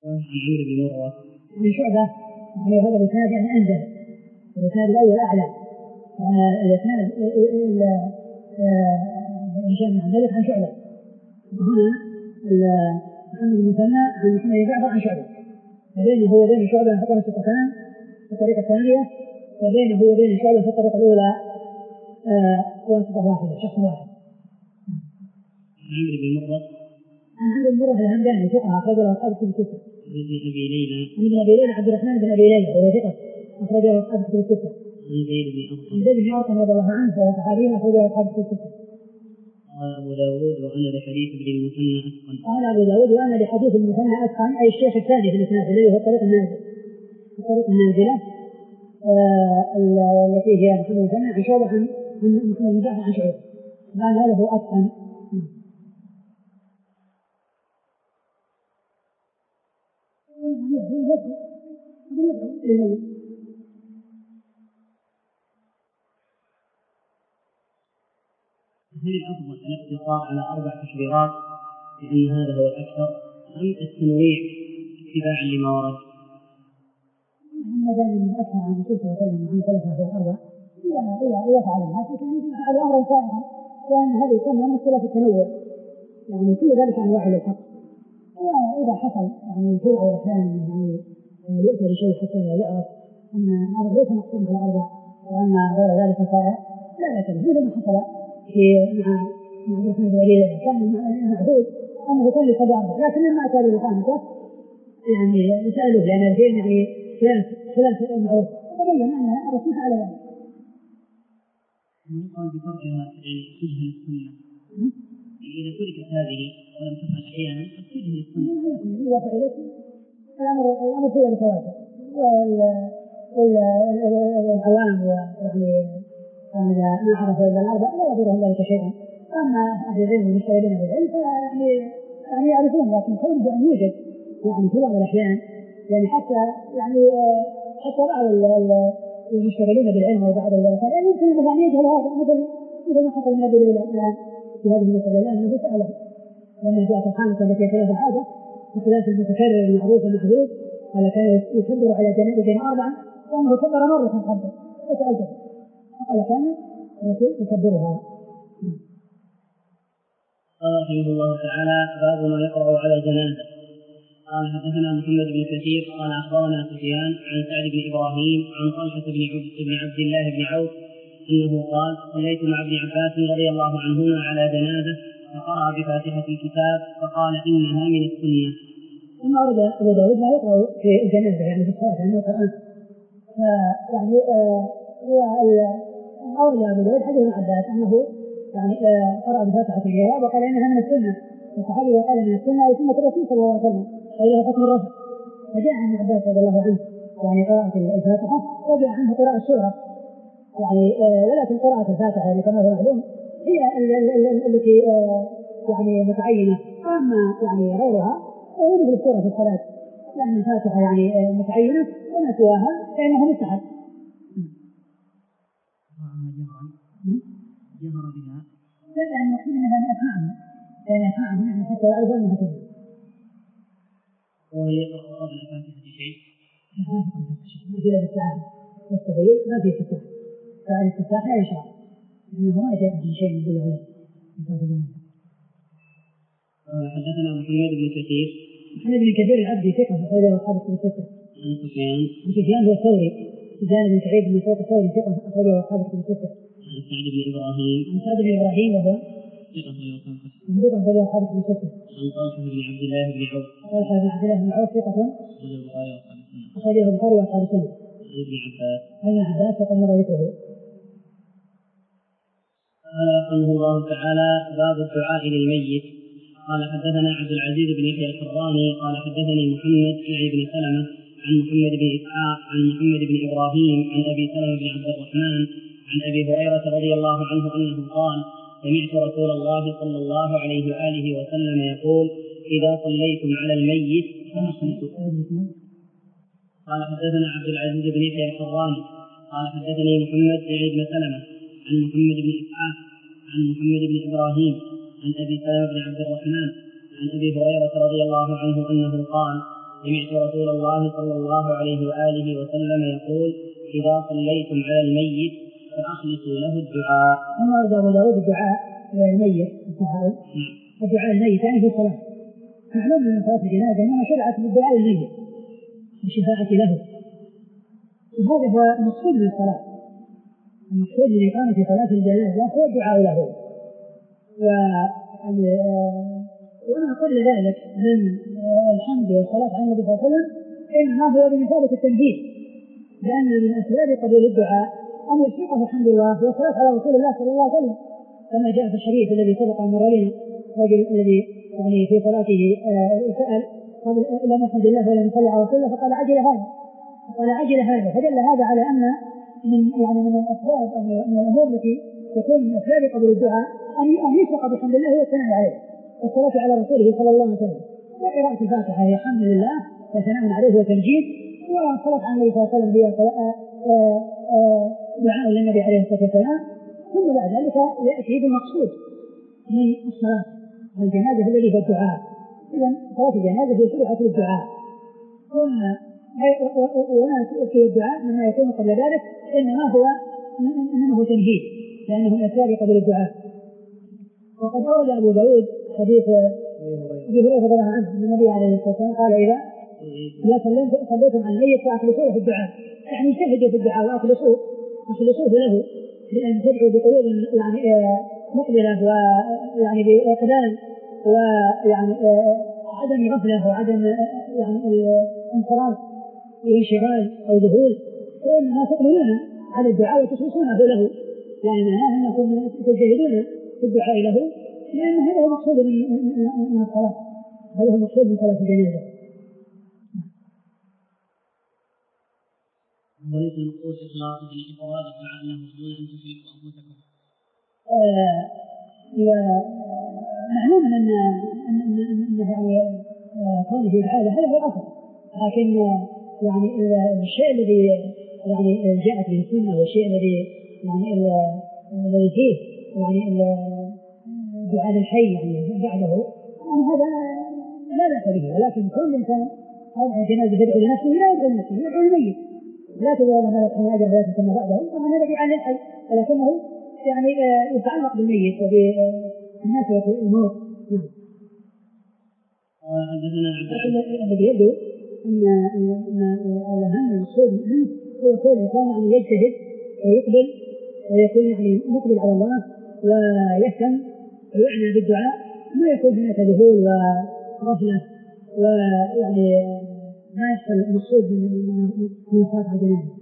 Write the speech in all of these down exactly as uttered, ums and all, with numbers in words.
عن عمرو بن مرة عن شعبة. يعني هذا الإسناد يعني أنزل، الإسناد الأول أعلى. الإسناد هشام بن عبد الملك عن شعبة، هنا محمد المثنى عن محمد بن جعفر عن شعبة، فبينه وبين شعبة في الطريقتان في الطريقة الثانية، وبينه وبين شعبة في الطريقة الأولى واسطة واحدة، شخص واحد. عمرو بن مرة عن عمرو بن مرة الهمداني ثقة أخرج له أصحاب كتب الستة. ابن أبي ليلى عن ابن أبي ليلى عبد الرحمن بن أبي ليلى وهو ثقة أخرج له أصحاب كتب الستة. عن زيد بن أرقم عن زيد بن أرقم رضي الله عنه وهو صحابي أخرج له أصحاب كتب الستة. قال أبو داود وأنا لحديث ابن المثنى أتقن. قال أبو داود وأنا لحديث المثنى أتقن، أي الشيخ الثاني في الإسناد الذي هو الطريق النازل، الطريق النازلة التي هي محمد المثنى عن شعبة عن محمد بن جعفر عن شعبة، قال هذا هو أتقن. هل الأفضل الاقتصار على أربع تكبيرات لأن هذا هو الأكثر، أم التنويع اتباعا لما ورد؟ ما دام من أكثر عن الرسول صلى الله عليه وسلم عن ثلاثة والأربع إلى إلى يفعل الناس كان يفعل أمرا سائغا، لأن هذا يسمى من اختلاف التنوع، يعني كل ذلك أنواع للحق. وإذا حصل يعني في بعض الأحيان يعني يؤتى بشيء حتى يعرف أن الأمر ليس مقسوم على أربع وأن غير ذلك سائغ لا يتنوع، مثل ما حصل في مع مع عبد الرحمن بن أبي ليلى، كان معهود أنه كان يصلي أربع، لكن لما أتى بالخامسة يعني سألوه لأن الدين يعني خلاف خلاف المعروف، وتبين أن الرسول على ذلك. يقال بتركها يعني تجهل السنة، إذا تركت هذه ولم تفعل أحيانا قد تجهل السنة. إذا فعلت الأمر الأمر فيها التواتر، والعوام ويعني إذا ما عرفوا إلا الأربع لا يضرهم ذلك شيئا. أما أهل العلم والمشتغلين بالعلم فيعني يعني يعرفون، لكن كونه أن يوجد يعني في بعض الأحيان يعني حتى يعني حتى بعض المشتغلين بالعلم وبعض الأحيان يعني يمكن أن يجهل هذا، مثل مثل ما حصل من أبي ليلى في هذه المسألة، لأنه سأله لما جاءت الخامسة التي خلاف العادة وخلاف المتكرر المعروف المحدود، قال كان يكبر على جنازة أربعا وأنه كبر مرة خمسة، فسألته فقال كان الرسول يكبرها. قال رحمه الله تعالى: باب ما يقرأ على جنازة. قال حدثنا محمد بن كثير قال أخبرنا سفيان عن سعد بن إبراهيم عن طلحة بن عبد الله بن عوف أنه قال: صليت مع ابن عباس رضي الله عنهما على جنازة فقرأ بفاتحة الكتاب فقال إنها من السنة. ثم أورد أبو داود ما يقرأ في الجنازة يعني في الصلاة يعني القرآن، فيعني هو أورد أبو داود حديث ابن عباس أنه يعني قرأ بفاتحة الكتاب وقال إنها من السنة، والصحابي قال من السنة أي سنة الرسول صلى الله عليه وسلم وإلى حكم الرفع. فجاء عن عباس رضي الله عنه يعني قراءة الفاتحة، وجاء عنه قراءة السورة يعني ولكن قراءة الفاتحة يعني كما هو معلوم هي التي يعني متعينة، أما يعني غيرها هو مثل السورة في الصلاة، لأن الفاتحة يعني متعينة وما سواها فإنه مستحب. جهر بها لا يعني يقصد أنها من أسماعهم يعني أسماعهم يعني حتى يعرفوا أنها سنة. وهل يقرأ قبل الفاتحة شيء؟ ما في لا استفتاح مستحيل، ما في استفتاح، فالاستفتاح لا يشرع لأنه ما جاء به شيء يدل عليه. حدثنا محمد بن كثير محمد بن كثير العبدي ثقة أخرجه أصحاب الكتب الستة. عن سفيان عن سفيان هو الثوري، سفيان بن سعيد بن مسروق الثوري ثقة أخرجه أصحاب الكتب الستة. عن سعد بن إبراهيم عن سعد بن إبراهيم وهو ثقة أخرجه أصحاب الكتب الستة. عن طلحة بن عبد الله بن عوف طلحة بن عبد الله بن عوف ثقة أخرجه البخاري وأصحاب السنة. ابن عباس ابن عباس وقد مر ذكره. قال رحمه الله تعالى: باب الدعاء للميت. قال حدثنا عبد العزيز بن يحيى الحراني قال حدثني محمد يعني بن سلمة عن محمد بن إسحاق عن محمد بن إبراهيم عن أبي سلمة بن عبد الرحمن عن أبي هريرة رضي الله عنه أنه قال: سمعت رسول الله صلى الله عليه وآله وسلم يقول: إذا صليتم على الميت فأخلصوا. قال حدثنا عبد العزيز بن يحيى الحراني قال حدثني محمد بن سلمة عن محمد بن إسحاق عن محمد بن إبراهيم عن أبي سلمة بن عبد الرحمن عن أبي هريرة رضي الله عنه أنه قال: سمعت رسول الله صلى الله عليه وآله وسلم يقول إذا صليتم على الميت فأخلصوا له الدعاء. أما إذا أبو داود الدعاء للميت الدعاء الدعاء الميت يعني في الصلاة. معلوم أن صلاة الجنازة إنما شرعت بالدعاء للميت والشفاعة له، وهذا هو المقصود من الصلاة. المقصود من إقامة صلاة الجنازة هو الدعاء له. وما قبل ذلك من الحمد والصلاة على النبي صلى الله عليه وسلم إنما هو بمثابة التنفيذ، لأن من أسباب قبول الدعاء أن يشرقه حمد الله والصلاة على رسول الله صلى الله عليه وسلم، كما جاء في الحديث الذي سبق أن مر لنا، الرجل الذي يعني في صلاته سأل قبل لم يحمد الله ولم يصلي على رسول الله فقال عجل هذا فقال عجل هذا فدل هذا على أن من يعني من الأسباب أو من الأمور التي تكون من أسباب قبول الدعاء أن يشرق بحمد الله والثناء عليه والصلاة على رسوله صلى الله عليه وسلم، وقراءة الفاتحة هي حمد لله وثناء عليه وتمجيد، والصلاة على النبي صلى الله عليه وسلم هي دعاء للنبي عليه الصلاة والسلام. ثم بعد ذلك يأتي بالمقصود من الصلاة الجنازة الذي هو الدعاء. إذا صلاة الجنازة هي شرعت للدعاء، وما يأتي الدعاء مما يكون قبل ذلك إنما هو إنما هو تمهيد، لأنه من أسباب قبول الدعاء. وقد أورد أبو داود حديث أبي هريرة رضي الله عنه أن النبي عليه الصلاة والسلام قال إذا إذا صليتم على الميت فأخلصوه له في الدعاء، يعني اجتهدوا في الدعاء وأخلصوه أخلصوه له، لأن تدعو بقلوب يعني مقبلة ويعني بإقبال ويعني عدم غفلة وعدم يعني الانصراف وانشغال أو ذهول، وإنما تقبلون على الدعاء وتخلصونه له، يعني معناه أنكم تجتهدون في الدعاء له، لأن هذا هو المقصود من من الصلاة، هذا هو المقصود من صلاة الجنازة. وليس المقصود إخلاص إفراد الدعاء له دون أن تشركوا أنفسكم. معلوم أن أن أن يعني كونه يفعل هذا هو الأصل، لكن يعني الشيء الذي يعني جاءت به السنة والشيء الذي يعني الذي فيه يعني الدعاء للحي يعني بعده يعني هذا لا بأس به، ولكن كل إنسان هذا الجنازة يدعو لنفسه لا يدعو لنفسه يدعو للميت، لا تدعو الله ما يكون أجر ولا تكون بعده، طبعا هذا دعاء للحي ولكنه يعني يتعلق بالميت وبالناس والموت. الذي يبدو أن الأهم المقصود منه هو كون الإنسان يعني يجتهد ويقبل ويكون يعني مقبل على الله ويهتم ويعنى بالدعاء، ما يكون هناك ذهول وغفلة ويعني ما يحصل المقصود من صلاة الجنازة.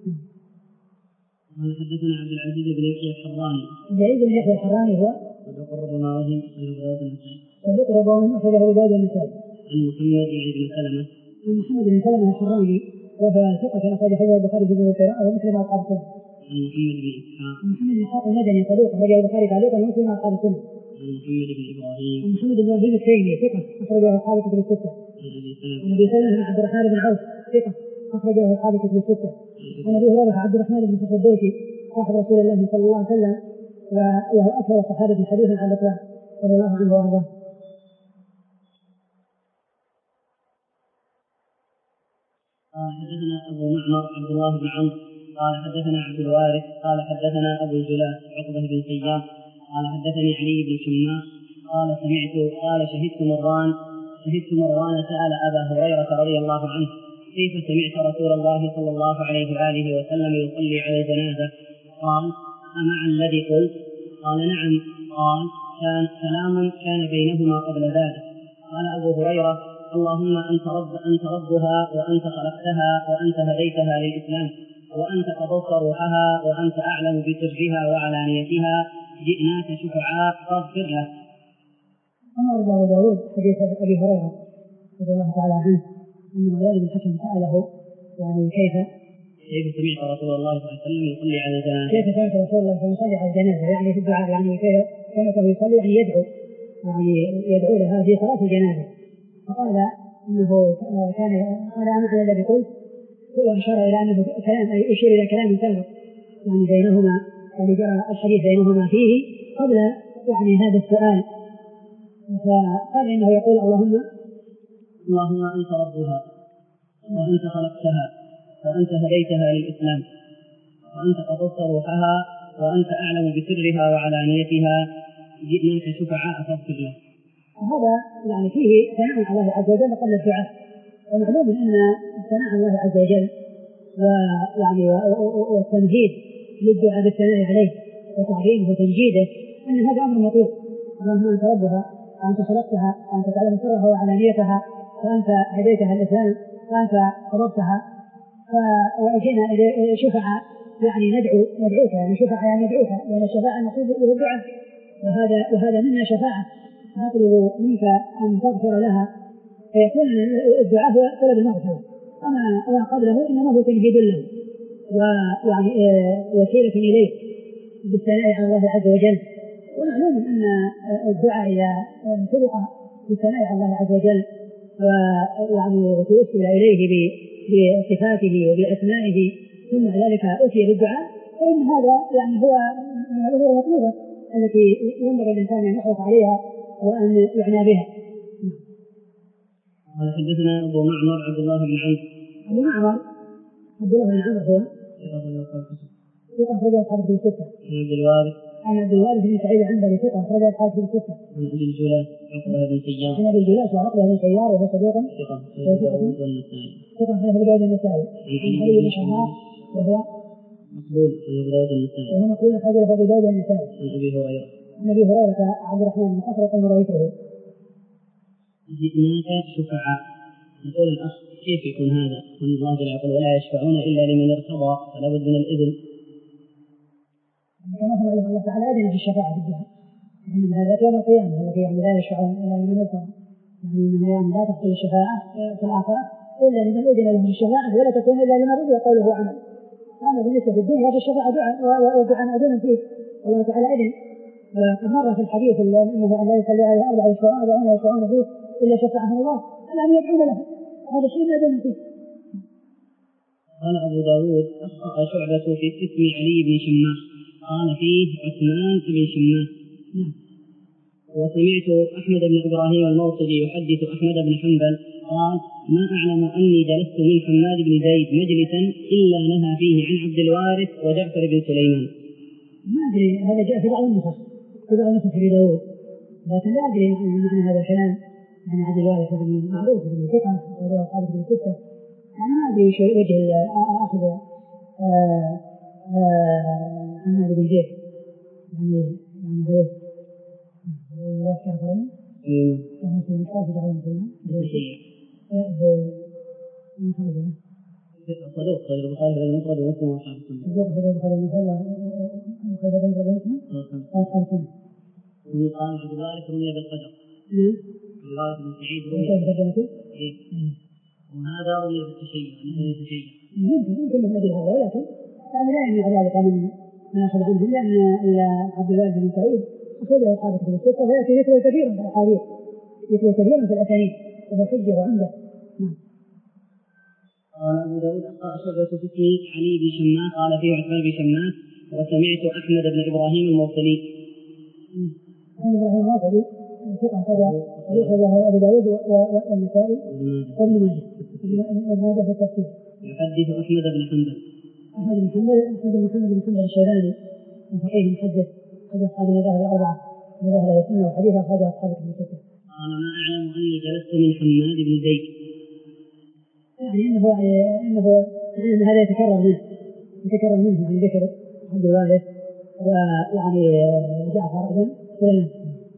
قال حدثنا عبد العزيز بن يحيى الحراني. عبد العزيز بن يحيى الحراني هو صدوق ربما وهم أخرجه أبو داود النسائي. صدوق ربما وهم أخرجه أبو داود النسائي. عن محمد يعني بن سلمة. عن محمد بن سلمة الحراني وهو ثقة أخرج حديث البخاري في القراءة ومسلم أصحاب السنة. عن محمد بن إسحاق. عن محمد بن إسحاق المدني صدوق أخرجه البخاري تعليقا ومسلم أصحاب السنة. عن محمد بن إبراهيم. عن محمد بن إبراهيم التيمي ثقة أخرجه أصحاب الكتب الستة. عن أبي سلمة بن عبد الرحمن بن عوف ثقة أخرجه أصحاب الكتب الستة. عن أبي هريرة عبد الرحمن بن الدوسي صاحب رسول الله صلى الله عليه وسلم وهو أكثر الصحابة حديثا عن الإطلاق رضي الله عنه وأرضاه. قال حدثنا أبو معمر عبد الله بن عمرو قال حدثنا عبد الوارث قال حدثنا أبو الجلاء عقبة بن سيار قال حدثني علي بن شماس قال سمعت قال شهدت مروان شهدت مروان سأل أبا هريرة رضي الله عنه كيف سمعت رسول الله صلى الله عليه وآله وسلم يصلي على الجنازة؟ قال أمع الذي قلت؟ قال نعم. قال كان كلام كان بينهما قبل ذلك. قال أبو هريرة اللهم أنت رب أنت ربها وأنت خلقتها وأنت هديتها للإسلام وأنت قبضت روحها وأنت أعلم بسرها وعلانيتها جئناك شفعاء فاغفر له. أمر أبو داود حديث أبي هريرة رضي الله تعالى عنه أن مروان بن الحكم سأله يعني كيف كيف سمعت رسول الله صلى الله عليه وسلم يصلي على الجنازة؟ كيف سمعت رسول الله صلى الله عليه وسلم يصلي على الجنازة يعني في الدعاء يعني كيف سمعته يصلي يعني يدعو يعني يدعو لها في صلاة الجنازة. فقال إنه كان قال أمع الذي قلت وأشار إلى أنه كلام يشير إلى كلام سابق يعني بينهما يعني جرى الحديث بينهما فيه قبل يعني هذا السؤال. فقال إنه يقول اللهم اللهم أنت ربها وأنت خلقتها وأنت هديتها للإسلام وأنت قبضت روحها وأنت أعلم بسرها وعلانيتها جئناك شفعاء فاغفر له. وهذا يعني فيه ثناء على الله عز وجل قبل الدعاء، ومعلوم أن ثناء الله عز وجل ويعني والتمهيد للدعاء بالثناء عليه وتعظيمه وتمجيده أن هذا أمر مطلوب. اللهم أنت ربها وأنت خلقتها وأنت تعلم سرها وعلانيتها وأنت هديتها الإسلام وأنت قبضتها وأجينا شفعاء يعني ندعو ندعوك يعني شفعاء يعني ندعوك لأن الشفاعة نقول له الدعاء، وهذا وهذا منا شفاعة نطلب منك أن تغفر لها، فيكون الدعاء هو طلب المغفرة، وما قبله إنما هو تمهيد له ويعني وسيلة إليه بالثناء على الله عز وجل. ومعلوم أن الدعاء إذا سبق بالثناء على الله عز وجل ويعني وتوسل إليه بصفاته وبأسمائه ثم ذلك أتي بالدعاء، فإن هذا يعني هو من الأمور المطلوبة التي ينبغي الإنسان أن يحرص عليها وأن يعنى بها. قال حدثنا أبو معمر عبد الله بن عمرو. أبو معمر عبد الله بن عمرو هو ثقة أخرجه أصحاب الكتب الستة. عن عبد الوارث عن عبد الوارث بن سعيد العنبري ثقة أخرجه أصحاب الكتب الستة. عن أبي الجلاس عقبة بن سيار. عن أبي الجلاس وعقبة بن سيار وهو صدوق ثقة ثقة أخرجه أبو داود النسائي. عن علي بن شهاب وهو مقبول أبو داود النسائي. وهو مقبول أخرجه أبو داود النسائي. عن أبي هريرة. عن أبي هريرة عبد الرحمن بن صخر قال رأيته. جئناك شفعاء. يقول الأخ كيف يكون هذا؟ أن الله جل وعلا ولا يشفعون إلا لمن ارتضى، فلا بد من الإذن. كما هو علم الله تعالى أذن في الشفاعة في الدنيا، إنما هذا يوم القيامة الذي يعني لا يشفعون إلا لمن ارتضى، يعني أنه يعني لا تحصل الشفاعة في الآخرة إلا لمن أذن له الشفاعة ولا تكون إلا لمن رضي قوله وعمل. أما بالنسبة في الدنيا في الشفاعة دعاء ودعاء مأذون فيه، الله تعالى أذن. وقد مر في الحديث أنه لا يصلي عليه أربعة يشفعون أربعون يشفعون فيه إلا شفعهم الله أن يدعون له، هذا شيء مأذون فيه. قال أبو داود أخطأ شعبة في اسم علي بن شماس قال فيه عثمان بن شماس. وسمعت أحمد بن إبراهيم الموصلي يحدث أحمد بن حنبل قال ما أعلم أني جلست من حماد بن زيد مجلسا إلا نهى فيه عن عبد الوارث وجعفر بن سليمان. ما أدري هذا جاء في بعض النسخ في بعض النسخ في داود، لكن لا أدري معنى هذا الكلام. يعني عبد الوارث بن معروف بن ثقة وله أصحابه بن ستة، يعني ما أدري وجه أخذ حماد بن زيد يعني يعني هذا ولا شيء فرعي. أمم. يعني في المشروع في جعلهم كلهم. من خرجنا. صدوق خرج البخاري في المفرد ومسلم وأصحاب السنة. صدوق خرج البخاري المفرد وخرج المفرد ومسلم وأصحاب السنة. وقال عبد الوارث رمي بالقدر. نعم. عبد الوارث بن سعيد رمي بالقدر. إيه. وهذا رمي بالتشيع، أنه يتشيع. يمكن يمكن من أجل هذا، ولكن يعني لا يمنع ذلك من نأخذ عنهم، لأن عبد الوارث بن سعيد أخرجه أصحاب الكتب الستة ويأتي ذكره كثيرا في الأحاديث، ذكره كثيرا في الأسانيد وهو حجة وعمدة. قال أبو داود أخطأ شعبة في اسم علي بن شماس قال فيه عثمان بن شماس. وسمعت أحمد بن إبراهيم الموصلي. أحمد بن إبراهيم الموصلي ثقة أخرجه أبو داود والنسائي وابن ماجه وابن ماجه في التفسير. يحدث أحمد بن حنبل. أحمد بن حنبل أحمد بن محمد بن حنبل الشيباني فقيه محدث حديث أصحاب المذاهب الأربعة مذاهب أهل السنة وحديث أخرجه أصحاب الكتب الستة. قال ما أعلم أني جلست من حماد بن زيد. يعني إنه إنه إن هذا يتكرر منه يتكرر منه يعني ذكر عبد الوارث ويعني جعفر بن سليمان.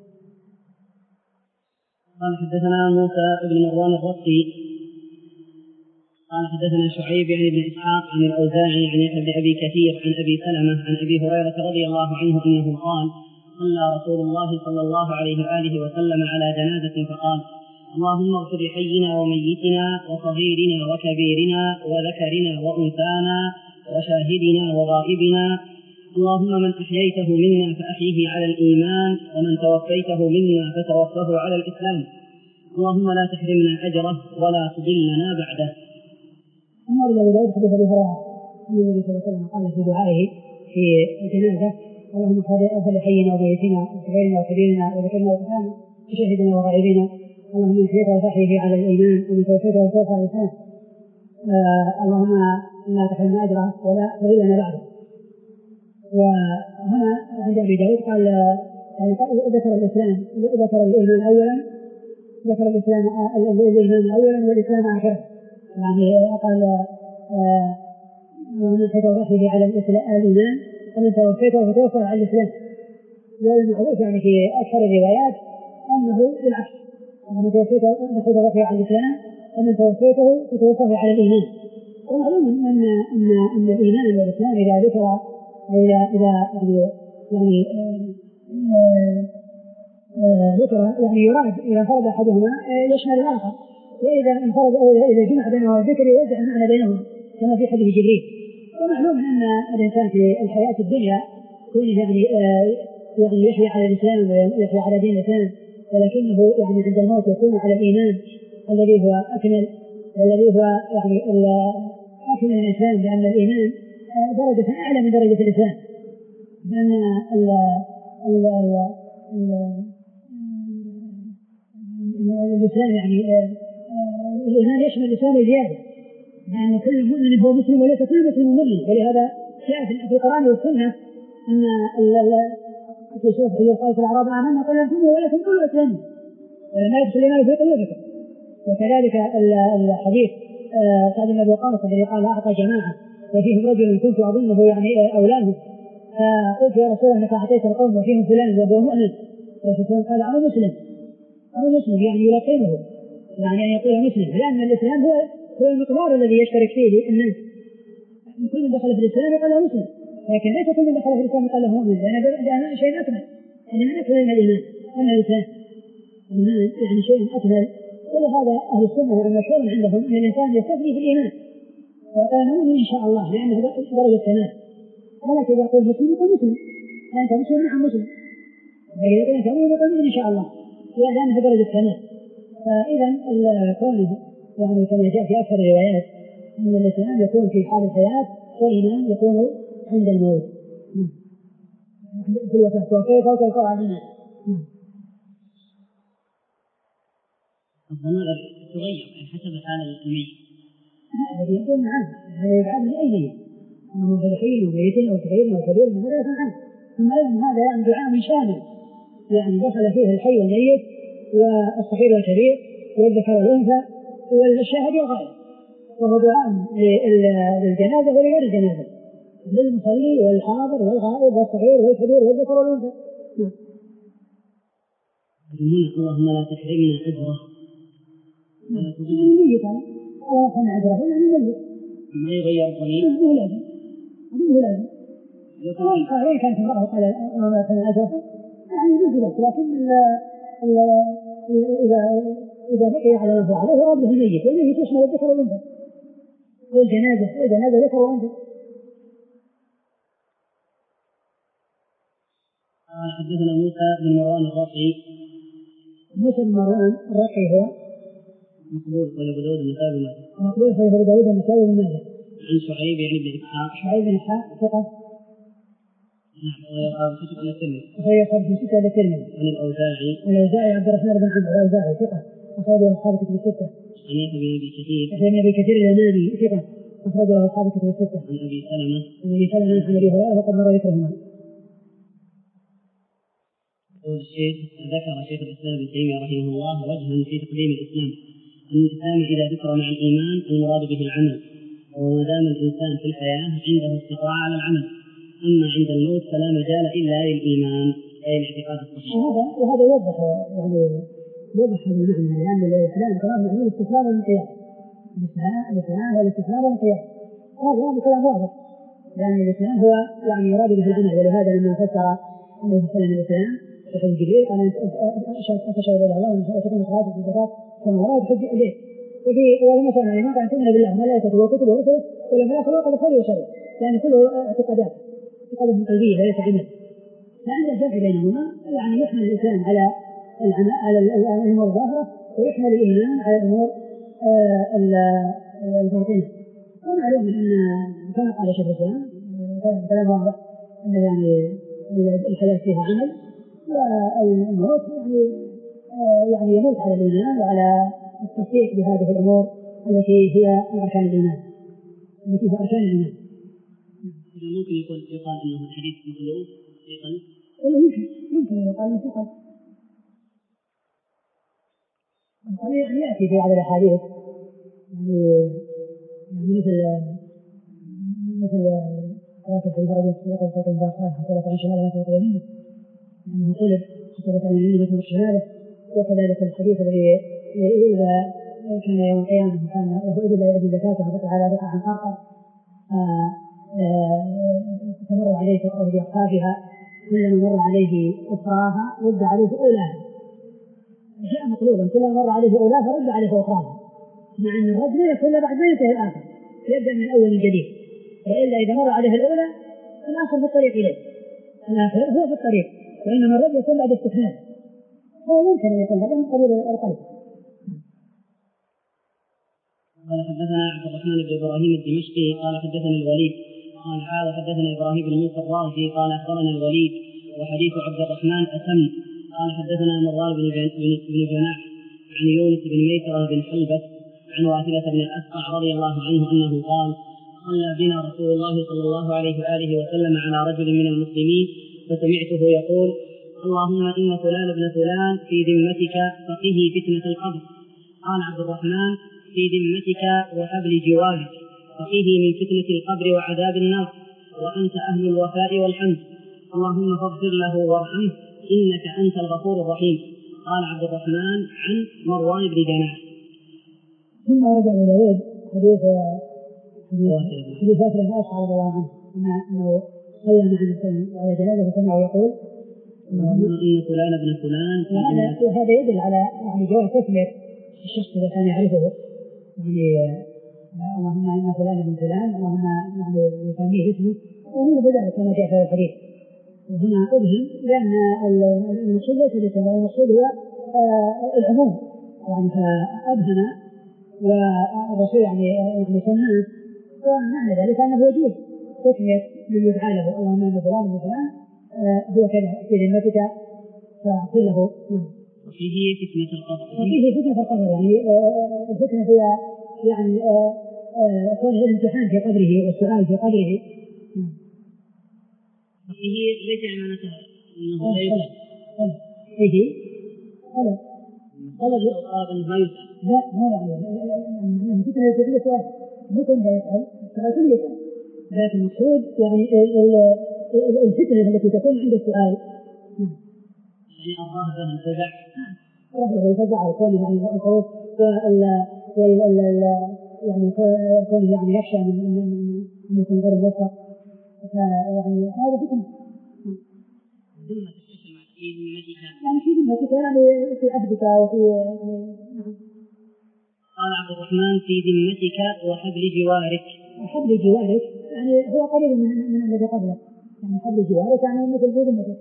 قال حدثنا موسى بن مروان الرقي قال حدثنا شعيب يعني بن إسحاق عن الأوزاعي عن يحيى بن أبي كثير عن أبي سلمة عن أبي هريرة رضي الله عنه أنه قال صلى رسول الله صلى الله عليه وآله وسلم على جنازة فقال اللهم اغفر لحينا وميتنا وصغيرنا وكبيرنا وذكرنا وأنثانا وشاهدنا وغائبنا، اللهم من أحييته منا فأحيه على الإيمان ومن توفيته منا فتوفه على الإسلام، اللهم لا تحرمنا أجره ولا تضلنا بعده. ثم أرد أبو داود حديث أبي هريرة أن النبي صلى الله عليه وسلم قال في دعائه في الجنازة اللهم اغفر لحينا وميتنا وصغيرنا وكبيرنا وذكرنا وأنثانا وشاهدنا وغائبنا، اللهم من أحييته فأحيه على الإيمان ومن توفيته فتوفه على الإسلام. آه اللهم لا تحرمنا أجره ولا تضلنا بعده. وهنا عند أبي داود قال يعني ذكر الإسلام ذكر الإيمان أولا ذكر الإسلام الإيمان أولا والإسلام آخره. يعني قال ومن توفيه على الإيمان ومن توفيته فتوفى على الإسلام. والمعروف يعني في أكثر الروايات أنه بالعكس، ومن توفيته فتوفيه على الإسلام ومن توفيته فتوفاه على الإيمان. ومعلوم أن أن أن الإيمان والإسلام إذا ذكر إذا إذا يعني يعني ذكر يعني يراد إذا انفرد أحدهما يشمل الآخر، وإذا انفرد إذا جمع بينهما الذكر يوزع المعنى بينهما كما في حديث جبريل. ومعلوم أن الإنسان في الحياة الدنيا يكون يعني يعني يحيى على الإسلام ويحيى على دين الإسلام، ولكنه يعني عند الموت يكون على الإيمان الذي هو أكمل والذي هو يعني أكمل الإسلام، لأن الإيمان درجة أعلى من درجة الإسلام. لأن ال ال الإسلام يعني الإيمان يشمل الإسلام وزيادة، لأن كل مؤمن هو مسلم وليس كل مسلم مؤمن. ولهذا جاء في القرآن والسنة أن في سورة الحجر قالت الأعراب آمنا قل لم تؤمنوا ولكن قولوا أسلمنا ولما يدخل الإيمان في قلوبكم. وكذلك الحديث سعد بن أبي وقاص الذي قال أعطى جماعة وفيهم رجل كنت أظنه يعني أولاهم، فقلت يا رسول الله إنك أعطيت القوم وفيهم فلان وهو مؤمن. الرسول قال أنا مسلم أنا مسلم يعني يلقنه يعني أن يقول مسلم، لأن الإسلام هو هو المقدار الذي يشترك فيه الناس. كل من دخل في الإسلام يقال له مسلم، لكن ليس كل من دخل في الإسلام يقال له مؤمن، لأن الإيمان شيء أكمل. الإيمان أكمل من الإيمان أما الإسلام الإيمان يعني شيء أكمل. ولهذا أهل السنة المشهور عندهم أن الإنسان يستثني في الإيمان ويقول أنا مؤمن إن شاء الله لأنه درجة كمال. ولكن إذا يقول مسلم يقول مسلم، أنت مسلم نعم مسلم، إذا قلت أنت مؤمن يقول مؤمن إن شاء الله لأنه درجة كمال. فإذا كونه يعني كما جاء في أكثر الروايات أن الإسلام يكون في حال الحياة والإيمان يكون عند الموت في الوفاة وكيف توقع على الناس. الضمائر تغير حسب حال الميت. هذا يقول نعم هذا يفعل لأي ميت، أنه في وميت وصغير وكبير من هذا يفعل. ثم أيضا هذا يعني دعاء شامل يعني دخل فيه الحي والميت والصغير والكبير والذكر والأنثى والشاهد والغائب، وهو دعاء للجنازة ولغير الجنازة، للمصلي والحاضر والغائب والصغير والكبير والذكر والأنثى. هنا اللهم لا تحرمنا أجره ولا تضيعنا ميت ولا تحرمنا أجره ولا ميت ما يغير الضمير هو لازم هو لازم وإن كانت امرأة قال ولا تحرمنا أجره يعني نزلت، لكن إذا إذا بقي على ما هو عليه ربه الميت، والميت يشمل الذكر والأنثى والجنازة والجنازة ذكر وأنثى. قال حدثنا موسى بن مروان الرقي. موسى بن مروان الرقي هو مقبول ولا أبو داود النسائي بن ماجه مقبول ولا أبو داود النسائي بن ماجه. عن شعيب يعني بن إسحاق شعيب بن إسحاق ثقة نعم ويقال في كتب الترمذي وهي صار في ستة الترمذي. عن الأوزاعي الأوزاعي عبد الرحمن بن عمرو الأوزاعي ثقة أخرجه أصحاب كتب الستة. عن يحيى بن أبي كثير يحيى بن أبي كثير اليماني ثقة أخرجه أصحاب كتب الستة. عن أبي سلمة عن أبي سلمة عن أبي هريرة وقد مر ذكرهما. يقول الشيخ ذكر شيخ الإسلام ابن تيمية رحمه الله وجها في تقديم الإسلام أن الإسلام إذا ذكر مع الإيمان المراد به العمل، وما دام الإنسان في الحياة عنده استطاعة على العمل، أما عند الموت فلا مجال إلا للإيمان أي الاعتقاد الصحيح. وهذا وهذا يوضح يعني يوضح هذا المعنى، لأن الإسلام كلام معنى الاستسلام والانقياد. الإسلام الإسلام والاستسلام والانقياد هذا يعني كلام واضح، لأن الإسلام هو يعني يراد به العمل. ولهذا لما فسر النبي صلى الله عليه وسلم الإسلام في حديث جبريل قال أنت تشهد أن لا إله إلا الله وتقيم الصلاة وتؤتي الزكاة ثم وراء تحج إليه. وفي ولمثلا الإيمان قال أن تؤمن بالله وملائكته وكتبه ورسله واليوم الآخر وقدر خير وشر، لأن كله اعتقادات اعتقادات قلبية وليس عمل. فعند الجمع بينهما يعني يحمل الإسلام على العمل على الأمور الظاهرة ويحمل الإيمان على الأمور الباطنة. ومعلوم أن كما قال شيخ الإسلام كلام واضح أن يعني الحياة فيها عمل، والموت يعني يعني يموت على الإيمان وعلى التصديق بهذه الأمور التي هي من أركان الإيمان. التي في أركان الإيمان. إذا ممكن يقول يقال أنه الحديث مخلوق في قلب؟ والله يمكن يمكن أن يقال أنه في قلب. يعني يأتي في بعض الأحاديث يعني يعني مثل مثل ذاك الحديث رجل يقول صوت الباقات حتى لا تعيش هذا ما توقع يمينه يعني قلب حتى لا تعيش يمينه مثل شماله. وكذلك الحديث الذي إذا كان يوم القيامة وكان له إبل لا يؤدي زكاته فقطع على بقعة أرقى تمر عليه تقرأ بأصحابها كلما مر عليه أخراها رد عليه أولاها. جاء مطلوبا كلما مر عليه أولاها فرد عليه أخراها، مع أن الرد لا يكون إلا بعد ما ينتهي الآخر، يبدأ من الأول من جديد. وإلا إذا مر عليه الأولى الآخر في الطريق إليه، الآخر هو في الطريق، وإنما الرد يكون بعد استكمال. هو يمكن أن يكون هذا من قبيل القلب. قال حدثنا عبد الرحمن بن ابراهيم الدمشقي قال حدثنا الوليد قال حاول حدثنا ابراهيم بن موسى الرازي قال اخبرنا الوليد وحديث عبد الرحمن اتم قال حدثنا مروان بن جناح عن يونس بن ميسرة بن حلبة عن واثلة بن الأسقع رضي الله عنه أنه قال صلى بنا رسول الله صلى الله عليه وآله وسلم على رجل من المسلمين فسمعته يقول اللهم إن فلان ابن فلان في ذمتك فقه فتنة القبر. قال عبد الرحمن في ذمتك وحبل جوارك فقه من فتنة القبر وعذاب النار وأنت أهل الوفاء والحمد اللهم فاغفر له وارحمه إنك أنت الغفور الرحيم. قال عبد الرحمن عن مروان بن جناح. ثم رجع أبو داود حديث حديث واثلة بن الأسقع رضي الله عنه أنه صلى مع النبي على جنازة فسمعه يقول اللهم إن فلان ابن فلان. وهذا يدل على يعني جواز تسمية الشخص إذا كان يعرفه يعني اللهم إن فلان ابن فلان اللهم يعني يسميه اسمه ومنه ذلك كما جاء في الحديث. وهنا أبهم لأن المقصود ليس الاسم والمقصود هو العموم يعني فأبهم والرسول يعني يعني سماه ومعنى ذلك أنه يجوز تسمية من يدعى له اللهم إن فلان ابن فلان هو كذا في ذمتك فأقول له وفيه فتنة القبر. وفيه فتنة القبر يعني الفتنة هي يعني كون الامتحان في قبره والسؤال في قبره. وفيه ليس معناتها أنه لا يسأل. فيه طلب طلب أنه ما يسأل. لا مو يعني يعني الفتنة التي فيها سؤال يكون لا يسأل السؤال كله يسأل لكن المقصود يعني الفتنة التي تكون عند السؤال يعني الرهبة الفزع الرهبة الفزع وكون يعني الخوف وال وال يعني كون يعني يخشى من أن يكون غير موفق فيعني هذا فتنة. ذمة في ذمتك يعني في ذمتك يعني في عهدك وفي نعم. قال عبد الرحمن في ذمتك وحبل جوارك. وحبل جوارك يعني هو قريب من من الذي قبله يعني حبل جوارك يعني مثل في ذمتك.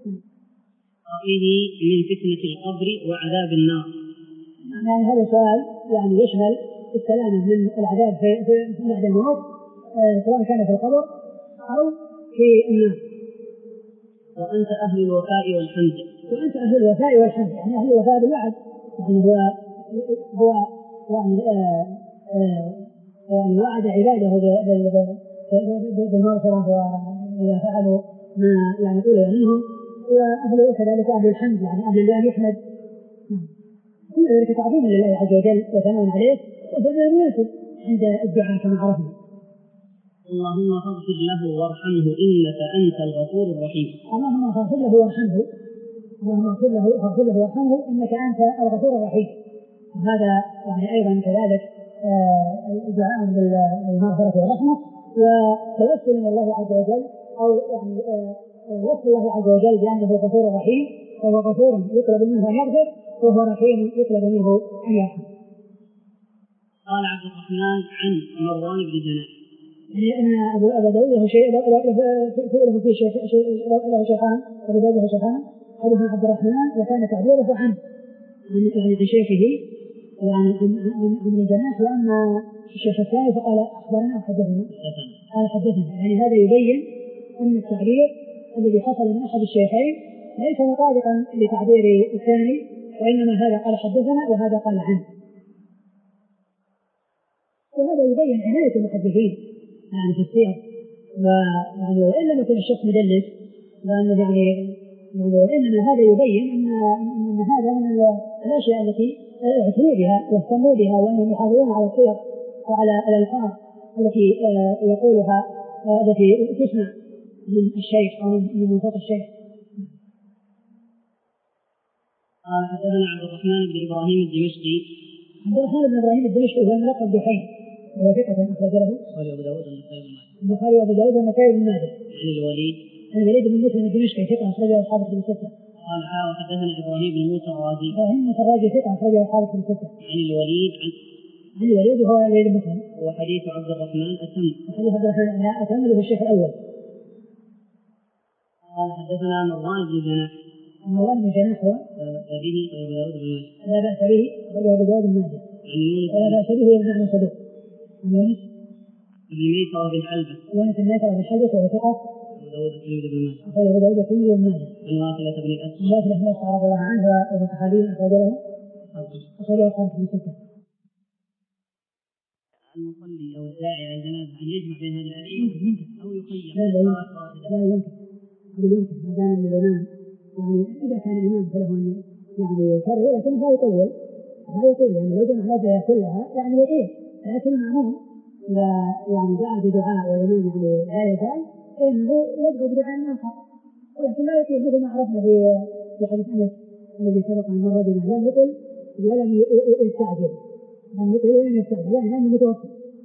وفيه من فتنة القبر وعذاب النار. يعني هذا سؤال يعني يشمل السلامة من العذاب في في بعد الموت سواء كان في القبر أو في النار. وأنت أهل الوفاء والحمد. وأنت أهل الوفاء والحمد يعني أهل الوفاء بالوعد يعني هو هو يعني آه آه يعني وعد عباده بالمغفرة وإذا فعلوا ما يعني طلب منهم وأهله كذلك أهل الحمد يعني أهل الله يحمد. كل ذلك تعظيم لله عز وجل وثناء عليه وهذا مناسب عند الدعاء كما عرفنا. اللهم فاغفر له وارحمه إنك أنت الغفور الرحيم. اللهم فاغفر له وارحمه اللهم اغفر له فاغفر له وارحمه إنك أنت الغفور الرحيم. وهذا يعني أيضا كذلك دعاء بالمغفرة والرحمة وتوسل إلى الله عز وجل أو يعني وصف الله عز وجل بأنه غفور رحيم وهو غفور يطلب منه أن يغفر وهو رحيم يطلب منه أن يرحم. قال عبد الرحمن عن مروان بن جناح يعني أن أبو أبا داود له شيء له له في شيء له شيخان أبو داود له شيخان حديث عبد الرحمن وكان تعبيره عنه يعني عن شيخه يعني عن عن الجناح وأما الشيخ الثاني فقال أخبرنا وحدثنا قال حدثنا يعني هذا يبين أن التعبير الذي حصل من أحد الشيخين ليس مطابقا لتعبير الثاني وإنما هذا قال حدثنا وهذا قال عنه. وهذا يبين عناية المحدثين يعني في السير، ويعني وإن لم يكن الشخص مدلس، لأن يعني يعني وإنما هذا يبين أن أن هذا من الأشياء التي اعتنوا بها واهتموا بها، وأنهم يحافظون على الصيغ وعلى الألفاظ التي يقولها التي تسمع من الشيخ أو من صوت الشيخ. قال حدثنا عبد الرحمن بن إبراهيم الدمشقي. عبد الرحمن بن إبراهيم الدمشقي هو الملقب دحين، وهو ثقة أخرج له البخاري وأبو داود والنسائي بن ماجه. البخاري وأبو داود والنسائي بن ماجه. عن الوليد عن الوليد بن مسلم الدمشقي ثقة أخرجه أصحاب الكتب الستة. قال حدثنا إبراهيم بن موسى الرازي. إبراهيم بن موسى الرازي ثقة أخرجه أصحاب الكتب الستة. عن الوليد عن عن الوليد وهو الوليد بن مسلم. وحديث عبد الرحمن أتم. وحديث عبد الرحمن أتم له الشيخ الأول. قال حدثنا مروان بن جناح. مروان بن جناح هو لا بأس به وأبو داود بن ماجه. لا بأس به أخرجه أبو داود بن ماجه. عن يونس ولا بأس به بمعنى صدوق. عن يونس بن ميسرة بن حلبة. يونس بن ميسرة بن حلبة وهو ثقة. أبو داود الترمذي بن ماجه. أخرج أبو داود الترمذي بن ماجه. عن واصلة بن الأسود. واصلة بن الأسود رضي الله عنه وهو صحابي أخرج له أخرجه أصحاب الكتب الستة. المصلي أو الداعي على الجنازة أن يجمع بين هذه الأدعية أو يخير؟ لا لا يمكن. لا يمكن. أقول يمكن ما دام الإمام يعني إذا كان الإمام فله أن يعني يكرر، ولكن لا يطول لا يطيل يعني لو جمع الأدعية كلها يعني يطيل، لكن المأموم إذا يعني دعا بدعاء والإمام يعني لا يزال فإنه يدعو بدعاء آخر، ولكن لا يطيل مثل ما عرفنا في حديث أنس الذي سبق أن مر بنا، لم يطل ولم يستعجل لم يطل ولم يستعجل يعني لم متوسط.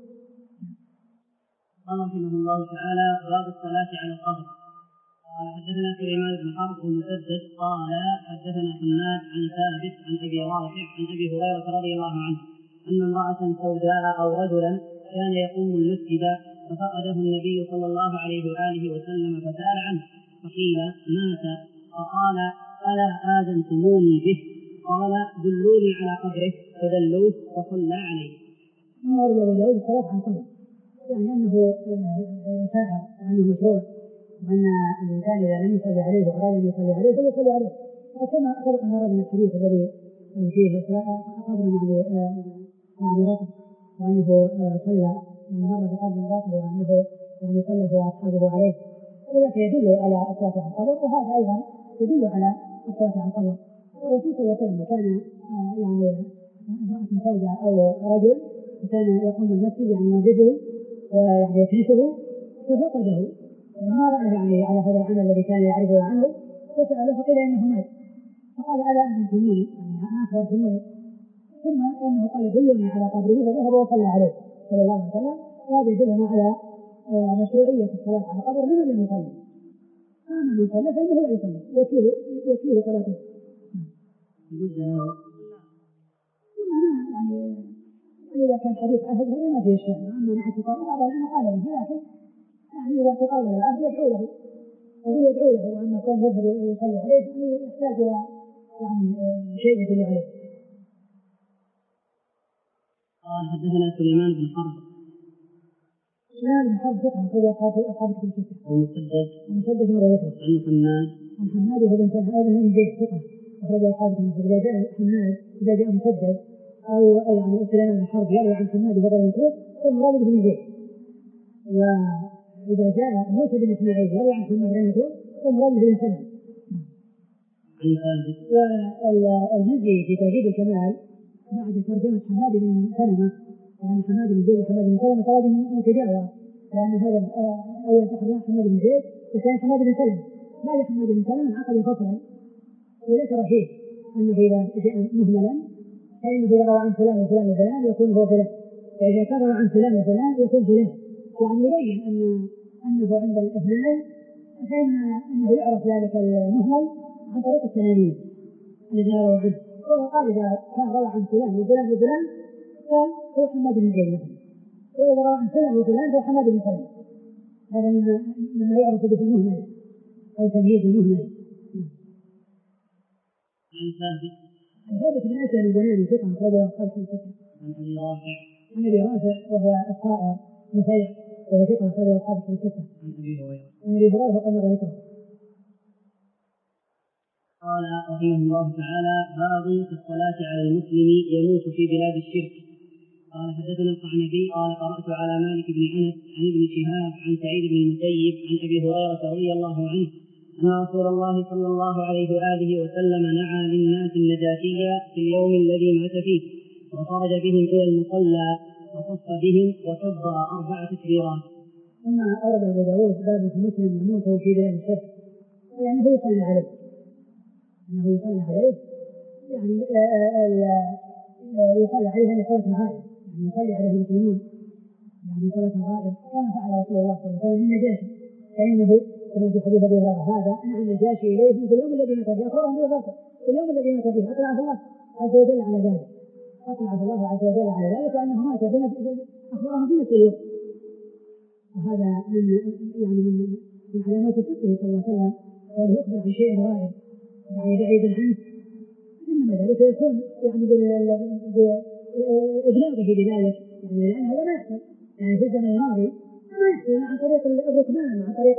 قال رحمه الله تعالى باب الصلاة على القبر. قال حدثنا سليمان بن حرب ومسدد قال حدثنا حماد عن ثابت عن ابي رافع عن ابي هريره رضي الله عنه ان امراه سوداء او رجلا كان يقوم المسجد ففقده النبي صلى الله عليه واله وسلم فسال عنه فقيل مات، فقال الا اذنتموني به؟ قال دلوني على قبره فدلوه فصلى عليه. ثم ورد ابو داود الصلاه على القبر، يعني انه سائر وانه مشروع، وأن الإنسان إذا لم يصلي عليه وأراد أن يصلي عليه فليصلي عليه. وكما سبق أن نرى من الحديث الذي فيه قبر يعني يعني رطب، وأنه صلى يعني مر بقبر رطب وأنه يعني صلى هو أصحابه عليه، وذلك يدل على الصلاة على القبر، وهذا أيضا يدل على الصلاة على القبر. الرسول صلى الله عليه وسلم كان يعني امرأة سوداء أو رجل وكان يقوم المسجد يعني ينظفه ويعني يكنسه ففقده، يعني ما رأى يعني على هذا العمل الذي كان يعرفه عنه، فسأله فقيل إنه مات، فقال ألا أذنتموني يعني ما أخبرتموني؟ ثم إنه قال دلوني على قبره فذهب وصلى عليه صلى الله عليه وسلم. وهذا يدلنا على مشروعية الصلاة على القبر لمن لم يصلي، أما من صلى فإنه لا يصلي يكفيه يكفيه صلاته. يعني إذا كان حديث عهد هذا ما فيه إشكال، أما مع تطاول بعض العلماء قال به، لكن يعني إذا تطاول العهد يدعو له أقول يدعو له، وأما كان يذهب يصلي عليه يحتاج إلى يعني شيء يدل عليه. قال حدثنا سليمان بن حرب. سليمان بن حرب ثقة أخرجه أصحاب الكتب الستة. ومسدد ومسدد مرة عن حماد عن حماد وهو بن سلمة بن زيد ثقة أخرجه أصحاب الكتب الستة. إذا جاء حماد إذا جاء مسدد أو يعني سليمان بن حرب يروي عن حماد وهو بن سلمة فالمراد بن زيد، وإذا جاء موسى بن إسماعيل يروي عن حماد بن سلمة فالمراد بن سلمة. والمزي في تهذيب الكمال بعد ترجمة حماد بن سلمة، يعني حماد بن زيد وحماد بن سلمة تراجم متجاورة، لأن هذا أول تحرير حماد بن زيد وثاني حماد بن سلمة. بعد حماد بن سلمة عقد فصلا وذكر فيه أنه إذا جاء مهملا فإنه إذا روى عن فلان وفلان وفلان يكون هو فلان، فإذا كان روى عن فلان وفلان يكون فلان، يعني يبين أن أنه عند الإهمال فإن أنه يعرف ذلك المهمل عن طريق التنانين الذي روى عنه. وقال إذا كان روى عن فلان وفلان وفلان فهو حماد بن زيد مثلا، وإذا روى عن فلان وفلان فهو حماد بن سلمة. هذا مما, مما يعرف به المهمل أو تمييز المهمل. عن ثابت عن ثابت بن أسلم البناني ثقة أخرجه أصحاب الكتب الستة. عن أبي رافع عن أبي رافع وهو الطائر نفيع وهو ثقة أخرجه أصحاب الكتب الستة. عن أبي هريرة عن أبي هريرة وقد مر ذكره. قال رحمه الله تعالى باب في الصلاة على المسلم يموت في بلاد الشرك. قال حدثنا القعنبي قال قرأت على مالك بن أنس عن ابن شهاب عن سعيد بن المسيب عن أبي هريرة رضي الله عنه أن رسول الله صلى الله عليه وآله وسلم نعى للناس النجاشية في اليوم الذي مات فيه وخرج بهم إلى المصلى وصف بهم وكبر أربع تكبيرات. ثم أورد أبو داود باب في مسلم يموت في بلاد الشرك، يعني هو يصلي عليه أنه يصلي عليه يعني يصلي عليه أن صلاة الغائب، يعني يصلي عليه المسلمون يعني صلاة الغائب كما فعل رسول الله صلى الله عليه وسلم من النجاشي، فإنه كما في حديث أبي هريرة هذا نعى النجاشي إليه في اليوم الذي مات فيه، أخبره بوفاته في اليوم الذي مات فيه، أطلعه الله عز وجل على ذلك أطلعه الله عز وجل على ذلك وأنه مات أخبره بنفس اليوم. وهذا من يعني من من علامات صدقه صلى الله عليه وسلم، وأن يخبر عن شيء غائب يعني بعيد عنه، إنما ذلك يكون يعني بإبلاغه بذلك، يعني لأن هذا ما يحصل يعني في الزمن الماضي ما يحصل عن طريق الركبان وعن طريق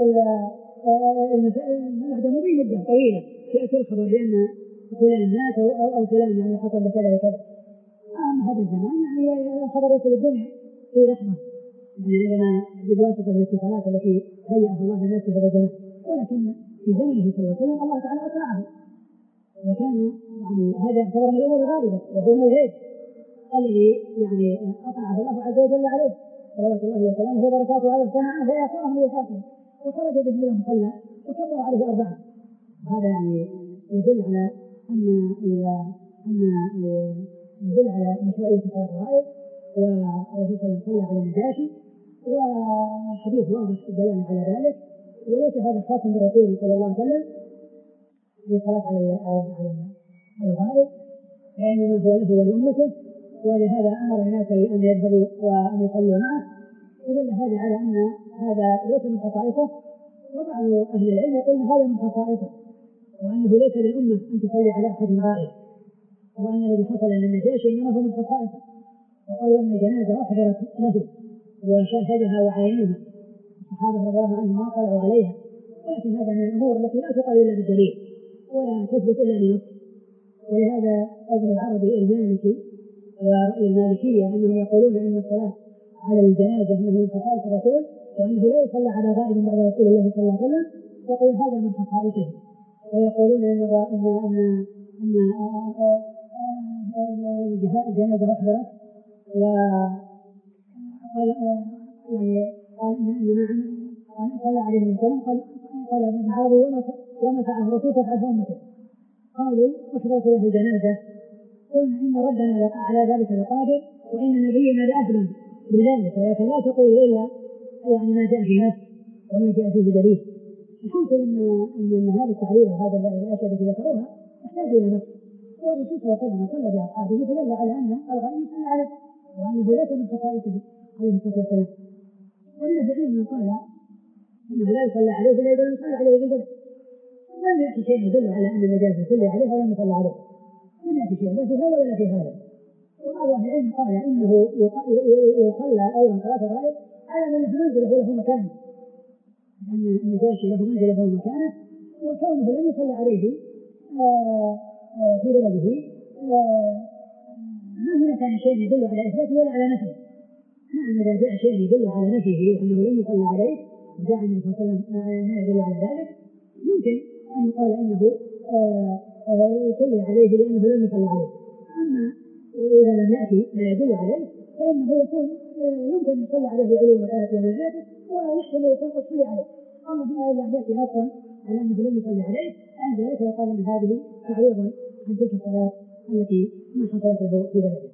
بعد مضي مدة طويلة يأتي الخبر بأن فلان مات أو, أو فلان يعني حصل كذا وكذا. أما هذا الزمان يعني الخبر يصل الدنيا في لحظة، يعني عندنا بواسطة الاتصالات التي هيأها الله للناس في هذا الزمان، ولكن في زمنه صلى الله عليه وسلم الله تعالى أطلعه، وكان يعني هذا يعتبر من الأمور الغائبة ودون الغيب الذي يعني أطلعه الله عز وجل عليه صلوات الله وسلامه وبركاته عليه، سمعه ويأخره لوفاته وخرج به إلى المصلى وكبر عليه أربعة. وهذا يعني يدل على أن أن يدل على مشروعية صلاة الغائب، والرسول صلى الله عليه وسلم صلى على النجاشي، وحديث واضح الدلالة على ذلك، وليس هذا خاصا بالرسول صلى الله عليه وسلم في الصلاة على الغائب، وإنما هو له ولأمته، ولهذا أمر الناس أن يذهبوا وأن يصلوا معه، ودل هذا على أن هذا ليس من خصائصه، وبعض أهل العلم يقول أن هذا من خصائصه وأنه ليس للأمة أن تصلي على أحد غائب، وأن الذي حصل للنجاشي إنما هو من خصائصه، وقالوا أن الجنازة أحضرت له وشاهدها وعاينها الصحابة رضي الله عنهم ما طلعوا عليها، ولكن هذا من الأمور التي لا تقال إلا بالدليل ولا تثبت إلا بنص. ولهذا ابن العربي المالكي ورأي المالكية أنهم يقولون أن الصلاة على الجنازة أنه من خصائص الرسول، وأنه لا يصلى على غائب بعد رسول الله صلى الله عليه وسلم، يقول هذا من خصائصه. ويقولون أن أن أن أن الجنازة أحضرت وقال يعني قال إن ما صلى عليه وسلم قال قال ابن العربي وما فعل الرسول تفعل أمته. قالوا أحضرت له الجنازة، قلنا إن ربنا على ذلك لقادر وإن نبينا لأذن بذلك، ولكن لا تقول إلا يعني ما جاء في نفس وما جاء فيه دليل. الحمد إن أن هذا التعليل وهذا الأشياء التي ذكروها يحتاج إلى نفس، والرسول صلى الله عليه وسلم صلى بأصحابه فدل على أن الغائب يصلى عليه وأنه ليس من خصائصه عليه الصلاة والسلام. ومن العلم من قال إنه لا يصلى عليه إلا إذا يصلى عليه بالبدء، ولم يأتي شيء يدل على أن النجاسة يصلى عليه ولم يصلى عليه، لم يأتي شيء لا في هذا ولا في هذا. وبعض أهل العلم قال إنه يصلى أيضا صلاة الغائب على من له منزله وله مكانه، لأن النجاشي له منزله وله مكانه، وكونه لم يصلى عليه في بلده ما هناك شيء يدل على إثباته ولا على نفيه. نعم إذا جاء شيء يدل على نفيه وأنه لم يصلى عليه وجاء النبي صلى الله عليه وسلم ما يدل على ذلك يمكن أن يقال إنه يصلي عليه لأنه لم يصلى عليه. أما وإذا لم يأتي ما يدل عليه فإنه يكون يمكن أن يصلى عليه بعلو مكانة يوم الجنازة، ويحتمل يكون قد صلي عليه، اللهم إلا أن يأتي نصا على أنه لم يصلي عليه، عند ذلك يقال أن هذه تعويض عن تلك الصلاة التي ما حصلت له في بلده.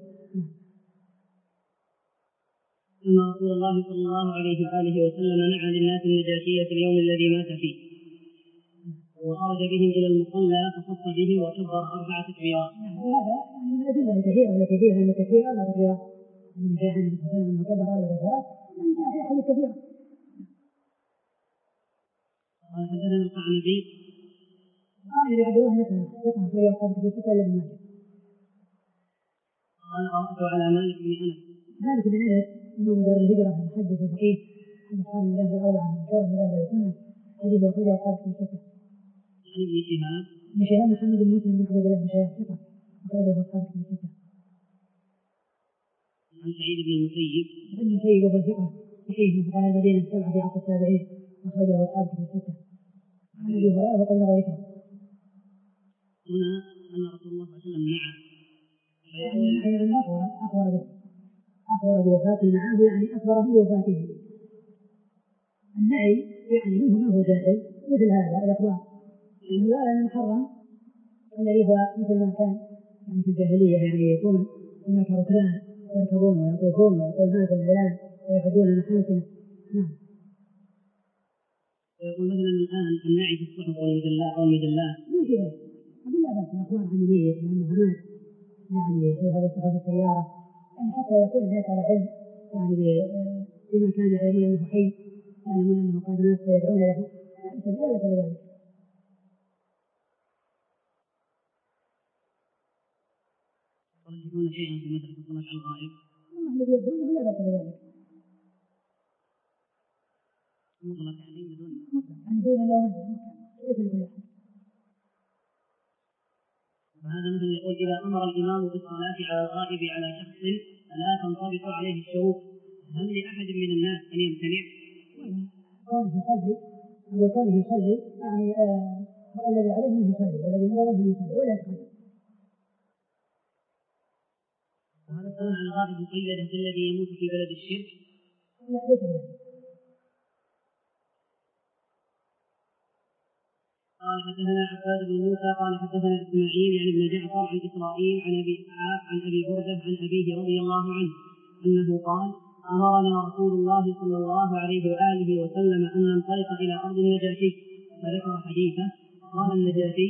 أن رسول الله صلى الله عليه وآله وسلم نعى للناس النجاشية في اليوم الذي مات فيه وخرج بهم إلى المصلى فصف بهم وكبر أربع تكبيرات. وهذا من الأدلة الكثيرة التي فيها أن التكبير أربع تكبيرات، من جاء عن النبي صلى الله عليه وسلم أنه كبر أربع تكبيرات، يعني جاء في أحاديث كثيرة. قال حدثنا القعنبي قال لعبد الله مثلا يقرأ في أصحابه في ستة إلا بماجه. قال قرأت على مالك بن أنس. مالك بن أنس إمام دار الهجرة المحدث الفقيه عن أصحاب المذاهب الأربعة مشهورا من أهل السنة، حديث أخرجه أصحابه في ستة. عن ابن شهاب ابن شهاب محمد بن مسلم بن عبد الله بن شهاب ثقة أخرجه أصحابه في ستة. عن عن سعيد بن المسيب. ابن المسيب وهو ثقة فقيه من فقهاء المدينة السبعة في عصر التابعين أخرجه أصحاب كتب الستة. عن أبي هريرة وقد مر ذكره. هنا أن رسول الله صلى الله عليه وسلم نعى. يعني أخبر أخبر به أخبر بوفاته معه يعني أخبره بوفاته. النعي يعني منه ما هو جائز مثل هذا الأخبار الأول المحرم الذي هو مثل ما كان يعني في الجاهلية يعني يكون هناك ركبان يركبون ويطوفون ويقول مات فلان ويحدون محاسنه. نعم. ويقول مثلا الآن النعي في الصحف والمجلات أو المجلات ما في ذلك. أقول لا بأس الأخبار عن الميت لأنه مات يعني في هذا صحف السيارة يعني حتى يكون الناس على علم يعني بما كان يعلمون أنه حي يعلمون أنه قد مات فيدعون له لا بأس بذلك. يرجحون شيئا في مسألة الصلاة على الغائب. الذي يدعونه لا بأس بذلك. مطلق يعني بدون مطلق يعني فينا لو ليس لكل أحد. فهذا مثل يقول إذا أمر الإمام بالصلاة على الغائب على شخص لا تنطبق عليه الشروط هل لأحد من الناس أن يمتنع؟ كونه يصلي أو كونه يصلي يعني آه الذي عليه أنه يصلي والذي ينبغي أنه يصلي ولا يتخلف. وهذا الصلاة على الغائب مقيدة بالذي يموت في بلد الشرك؟ لا ليس بذلك. قال حدثنا عباد بن موسى قال حدثنا إسماعيل يعني ابن جعفر عن إسرائيل عن أبي إسحاق عن أبي بردة عن أبيه رضي الله عنه أنه قال أمرنا رسول الله صلى الله عليه وآله وسلم أن ننطلق إلى أرض النجاشي فذكر حديثه قال النجاشي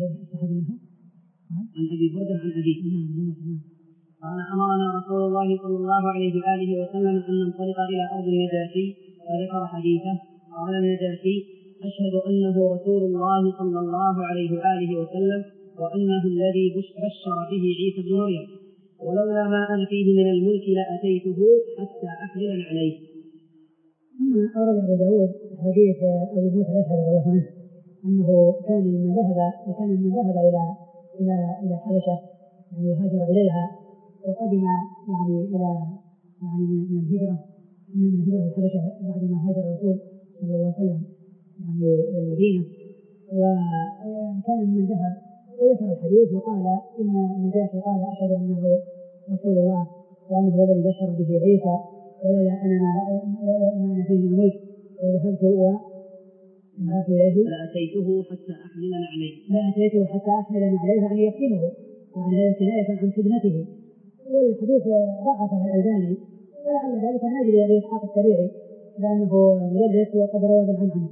عن أبي بردة عن أبيه قال أمرنا رسول الله صلى الله عليه وآله وسلم أن ننطلق إلى أرض النجاشي فذكر حديثه قال النجاشي أشهد أنه رسول الله صلى الله عليه وآله وسلم وأنه الذي بشر به عيسى بن مريم ولولا ما أنا فيه من الملك لأتيته حتى أحلل عليه. ثم أورد أبو داود حديث أبي موسى الأشعري رضي الله عنه أنه كان من ذهب وكان من ذهب إلى إلى إلى الحبشة يعني وهاجر إليها وقدم يعني إلى يعني من الهجرة من الهجرة الحبشة بعدما هاجر الرسول صلى الله عليه وسلم يعني إلى المدينة وكان من ذهب وذكر الحديث وقال إن النجاشي قال أشهد أنه رسول الله وأنه هو الذي بشر به عيسى ولولا أنا ما أنا فيه من الملك ذهبت وذهبت إليه لأتيته حتى أحمل عليه لأتيته حتى أحمل عليه يعني يقيمه يعني هذا كناية عن خدمته. والحديث ضعفه الألباني ولعل ذلك من أجل أبي إسحاق السبيعي لأنه مدرس وقد روى بالعنعنة.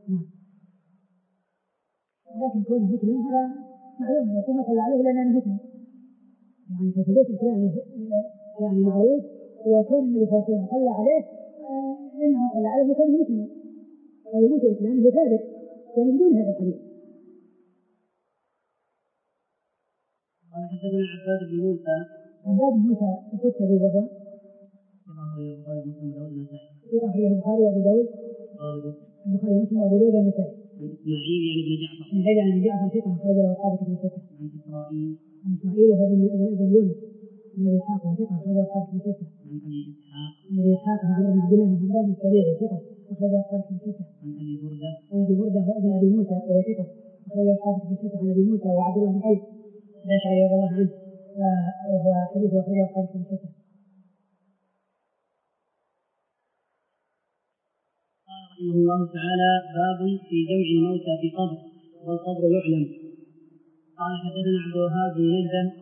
لكن كونه مسلم هذا معلوم وثم صلى عليه لأنه مسلم يعني فثبوت الإسلام يعني معروف وكون النبي صلى الله عليه وسلم صلى عليه إنه صلى عليه كونه مسلم ويموت إسلامه ثابت يعني بدون هذا الحديث. قال حدثنا عباد بن موسى عباد بن موسى الكتبي وهو أخرجه البخاري وأبو داود البخاري ومسلم وأبو داود والنسائي. إسماعيل يعني ابن جعفر إسماعيل يعني ابن جعفر ثقة أخرجه أصحاب كتب الستة. عن إسرائيل عن إسرائيل وهو ابن يونس من أبي إسحاق وثقة أخرجه أصحاب كتب الستة. عن أبي إسحاق عن أبي إسحاق وعمر بن عبد الله بن حمدان السبيعي ثقة أخرجه أصحاب كتب الستة. عن أبي بردة عن أبي بردة وابن أبي موسى وهو ثقة أخرجه أصحاب كتب الستة. عن أبي موسى وعبد الله بن قيس الأشعري رضي الله عنه وهو حديث أخرجه أصحاب كتب الستة. رحمه الله تعالى باب في جمع الموتى في قبر والقبر يعلم. قال حدثنا عبد الوهاب بن نجدة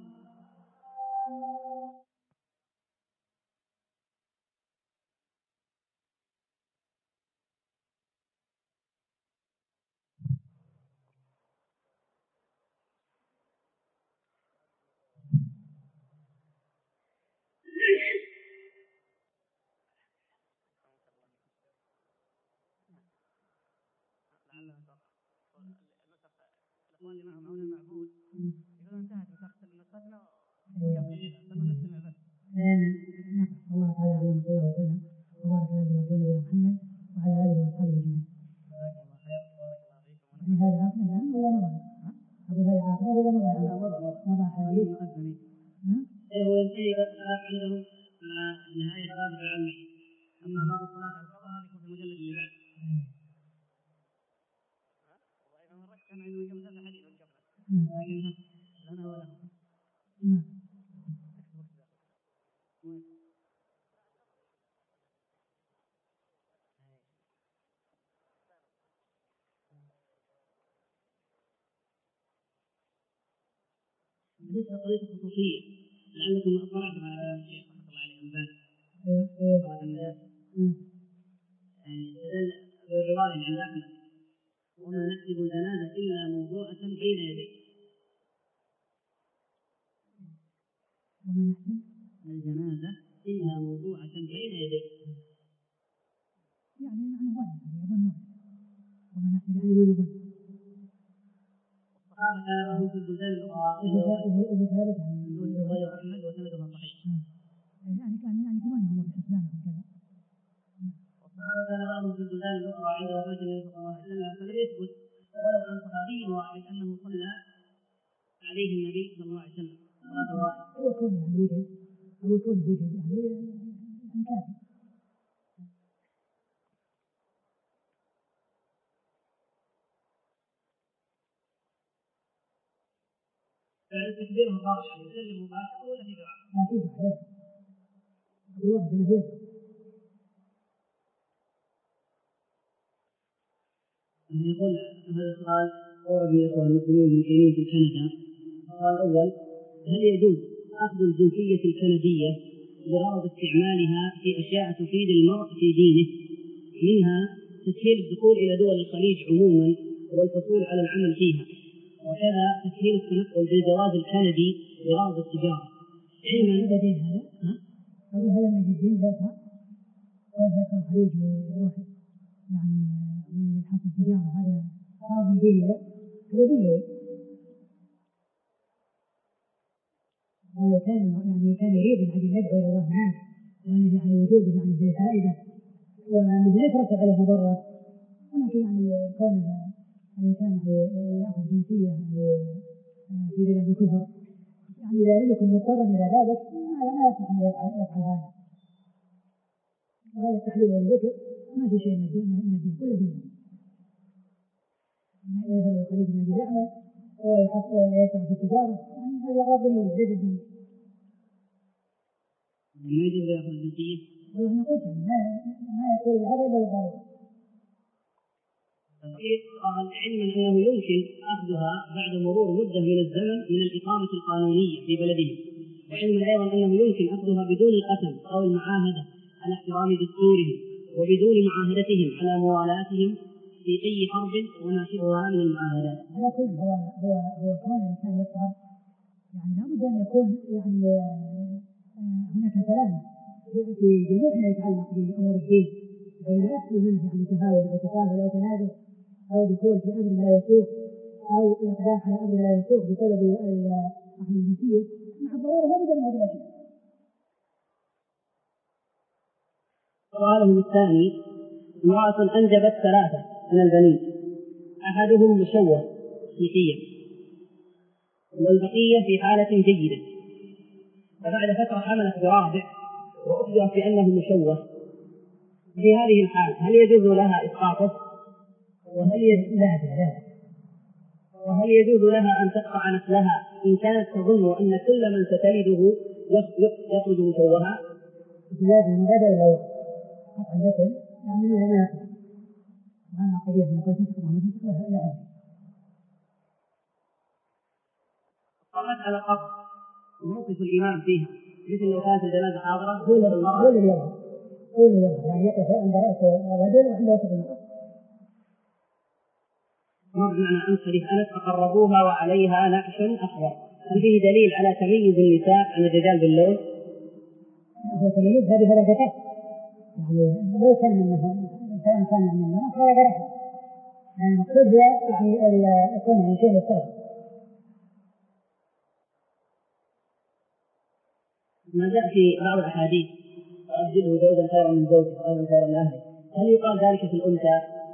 الأخوان اللي معهم عون المعبود يقولون انتهت نسختنا ونستمع بس. الله تعالى عليه صلى الله عليه وسلم وبارك على نبينا محمد وعلى آله وصحبه أجمعين. جزاكم الله خير بارك الله فيكم. يعني هذا عقد الآن ولا مضى؟ أقول هذا عقد ولا مضى؟ لا مضى مضى حديث. إيه هو ينتهي عندهم أما باب الصلاة على القبر هذا يكون في المجلد اللي بعد. والله أنا ركز إنه يجمع هذا حديث لكن لنا ولا بالنسبة لقضية الخصوصية لعلكم اطلعتم على الشيخ رحمة الله عليه الباني استدل بالرواية عند أحمد وما نحسب الجنازة إلا موضوعة بين يديه. وما نحسب الجنازة إلا موضوعة بين يديه يعني معنى ظاهر يظنون وما نحسب يعني ما نظن. الصحابة كانوا في البلدان الأخرى وبثابت عن غير أحمد وسندها صحيح يعني كان يعني كمان هم في حسبانهم كذا. والصحابة كان بعضهم في البلدان الأخرى عند وفاة النبي صلى الله عليه وسلم فلم يثبت ولو عن صحابي واحد أنه صلى عليه النبي صلى الله عليه وسلم صلاة واحدة. هو كون يعني وجد أو كون وجد يعني يعني كافي. فالتكبير مباشر يسلم مباشر ولا في دعاء؟ لا في دعاء. أبو واحد أنا فيه. يقول هذا السؤال أورد من الإخوة المسلمين من حينين في كندا. السؤال الأول: هل يجوز أخذ الجنسية الكندية لغرض استعمالها في أشياء تفيد المرء في دينه، منها تسهيل الدخول إلى دول الخليج عموما والحصول على العمل فيها، وكذا تسهيل التنقل بالجواز الكندي لغرض التجارة؟ علما هذا دين هذا؟ أقول هذا من الدين ذاتها وجهة الخليج ويروح يعني من حق التجارة هذا هذا من دين هذا دين. ولو كان يعني كان يريد أن يدعو إلى الله هناك وأن يعني وجوده يعني فيه فائدة وأنه لا يترتب عليه مضرة، ولكن يعني كون الإنسان يأخذ جنسية في بلاد الكفر يعني إذا لم يكن مضطرا إلى ذلك ما يصلح أن يفعل هذا. وهذا التحليل الذي ذكر ما في شيء من الدين كله دين. يذهب إلى الخليج من أجل يعمل ويحصل ويشتغل في التجارة يعني هذا أغراض دنيوية ليس دين. ما يجوز يأخذ الجنسية؟ ونحن قلت ما ما يصير هذا إلا بالضرورة. علما أنه يمكن أخذها بعد مرور مدة من الزمن من الإقامة القانونية في بلدهم، وعلما أيضا أنه يمكن أخذها بدون القسم أو المعاهدة على احترام دستورهم وبدون معاهدتهم على موالاتهم في أي حرب وما شبهها من المعاهدات. على كل هو هو هو كون الإنسان يصعد يعني لابد أن يكون يعني هناك سلامة في جميع ما يتعلق بأمور الدين، فإذا يحصل منه يعني تهاون أو تساهل أو تنازل أو دخول في أمر لا يسوق أو إقدام على أمر لا يسوق بسبب أخذ الجنسية مع الضرورة لابد من هذه الأشياء. سؤاله الثاني: امرأة أنجبت ثلاثة من البنين، أحدهم مشوه صحيا والبقية في حالة جيدة، وبعد فترة حملت برابع وأخبرت بأنه مشوه، في هذه الحال هل يجوز لها إسقاطه؟ وهل يجوز لها وهل يجوز لها أن تقطع نسلها إن كانت تظن أن كل من ستلده يخرج مشوها؟ لازم هذا لو قطع النسل يعني ما ما يقطع وأنا قضية من كل تسقط وما تسقط لا أدري. قامت على قبر موقف الإمام فيها مثل لو كانت الجنازة حاضرة هو اللي هو اللي يظهر هو اللي يظهر يعني يقف عند رأس الرجل وعنده يقف المرأة. معنى أن حديث أنس فقربوها وعليها نعش أخضر، هل فيه دليل على تميز النساء عن الرجال باللون؟ هو تميز هذه درجات يعني لو كان منها سواء كان من المرأة فهو درجة يعني المقصود هو يعني يكون يعني شيء يستوعب. ما جاء في بعض الأحاديث وأبدله زوجا خيرا من زوجه وأهلا خيرا من أهله، هل يقال ذلك في الأنثى؟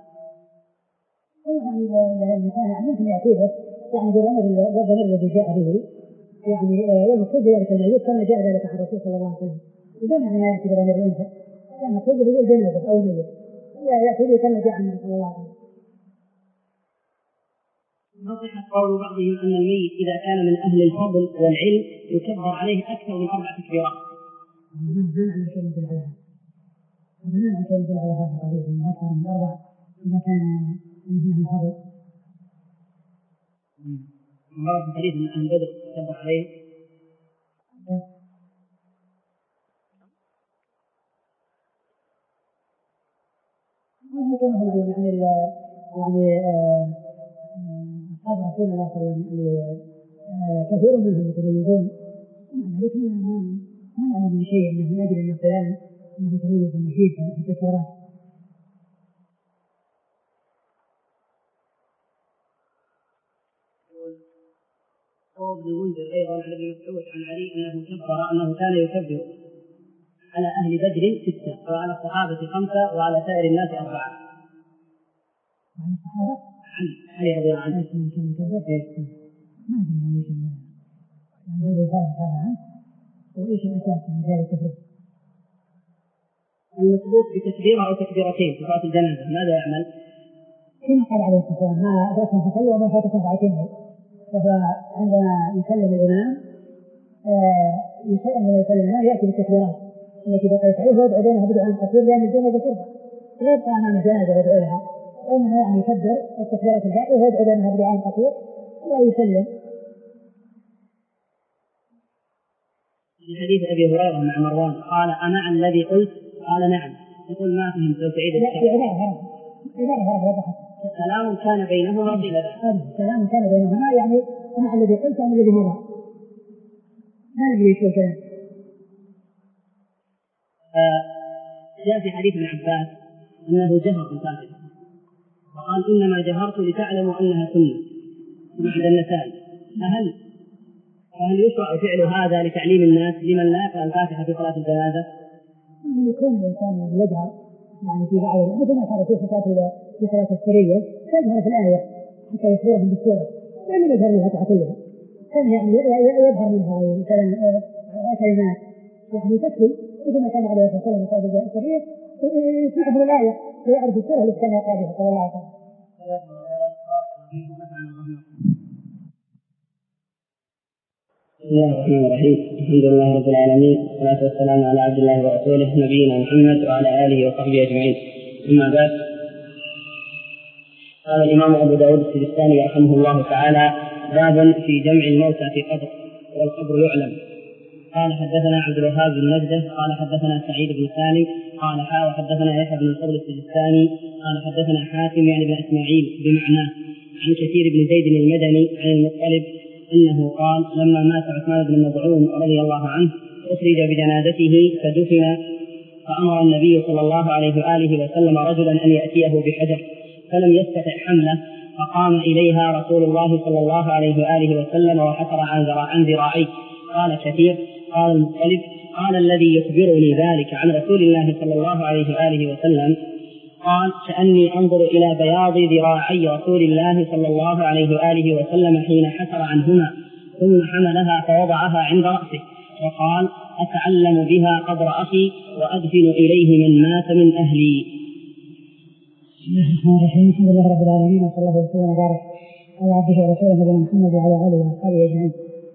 يعني الإنسان يعني ممكن يأتي بس يعني بالأمر بالأمر الذي جاء به يعني والمقصود ذلك الميت كما جاء ذلك عن الرسول صلى الله عليه وسلم بدون يعني ما يأتي بالأمر الأنثى كان مقصود به الجنازة أو الميت يأتي به كما جاء عن النبي صلى الله عليه وسلم. نصح قول بعضهم أن الميت إذا كان من أهل الفضل والعلم يكبر عليه أكثر من أربع تكبيرات. ما نعلم شيء يدل على هذا. ما نعلم شيء يدل على هذا قريبا أنه أكثر من أربع إذا كان من أهل الفضل. مرة في حديث أن أهل بدر يكبر عليه. كما هو معلوم يعني يعني أصحاب رسول الله صلى الله عليه وسلم كثير منهم متميزون، لكن ما ما نعلم من شيء أنه من أجل أن فلان أنه متميز بالنشيد في التكبيرات. روى ابن المنذر أيضا عن ابن مسعود عن علي أنه كبر أنه كان يكبر على أهل بدر ستة وعلى الصحابة خمسة وعلى سائر الناس أربعة. عن الصحابة؟ عن علي رضي الله عنه. من كان يكبر؟ ما أدري إيش يعني هل هو ثابت هذا عنه؟ وإيش الأساس من ذلك التفريق؟ المثبوت بتكبيرة أو تكبيرتين في صلاة الجنازة ماذا يعمل؟ كما قال عليه الصلاة والسلام ما أدركتم فصلوا وما فاتكم فأتموا. فهو عندما يسلم الإمام يسلم يسلم الإمام يأتي بالتكبيرات التي بقيت عليه ويدعو بينها بدعاء قصير لأن الجنازة ترفع ويبقى أمام الجنازة يدعو لها، ومنها يعني يكبر التكبيرات الباقية ويدعو بينها بدعاء قصير ويسلم. في حديث أبي هريرة مع مروان قال أمع الذي قلت؟ قال نعم. يقول ما فهمت لو تعيد الشرح. كلام كان بينهما في هذا كلام كان بينهما يعني أمع الذي قلت أم الذي مضى؟ ما ندري شو الكلام. جاء في حديث ابن عباس أنه جهر بالفاتحة وقال إنما جهرت لتعلموا أنها سنة بعد النسائي. فهل فهل يشرع فعل هذا لتعليم الناس لمن لا يقرأ الفاتحة في صلاة الجنازة؟ يعني يكون الإنسان يعني يجهر يعني في بعض مثل ما كان في صلاة في صلاة السرية يجهر في الآية حتى يخبرهم بالسورة لأنه يجهر الفاتحة كلها كان يعني يظهر منها كلمات يعني تكفي مثل ما كان عليه الصلاة والسلام في صلاة السرية يحفظ الآية ويعرف السورة التي كان يقرأ بها صلى الله عليه وسلم. بسم الله الرحمن الرحيم. الحمد لله رب العالمين والصلاة والسلام على عبد الله ورسوله نبينا محمد وعلى آله وصحبه أجمعين. أما بعد، قال الإمام أبو داود السجستاني رحمه الله تعالى: باب في جمع الموتى في قبر والقبر يعلم. قال حدثنا عبد الوهاب بن نجدة قال حدثنا سعيد بن سالم قال حا وحدثنا يحيى بن الفضل السجستاني قال حدثنا حاتم يعني بن إسماعيل بمعناه عن كثير بن زيد المدني عن المطلب أنه قال: لما مات عثمان بن مظعون رضي الله عنه أخرج بجنازته فدفن، فأمر النبي صلى الله عليه وآله وسلم رجلا أن يأتيه بحجر فلم يستطع حمله، فقام إليها رسول الله صلى الله عليه وآله وسلم وحفر عن ذراعيه. قال كثير: قال المطلب: قال الذي يخبرني ذلك عن رسول الله صلى الله عليه وآله وسلم قال: كأني أنظر إلى بياض ذراعي رسول الله صلى الله عليه وآله وسلم حين حسر عنهما، ثم حملها فوضعها عند رأسه وقال: أتعلم بها قبر أخي وأدفن إليه من مات من أهلي. بسم الله الرحمن الرحيم. الحمد لله رب العالمين وصلى الله وسلم وبارك على عبده ورسوله نبينا محمد وعلى آله وأصحابه أجمعين.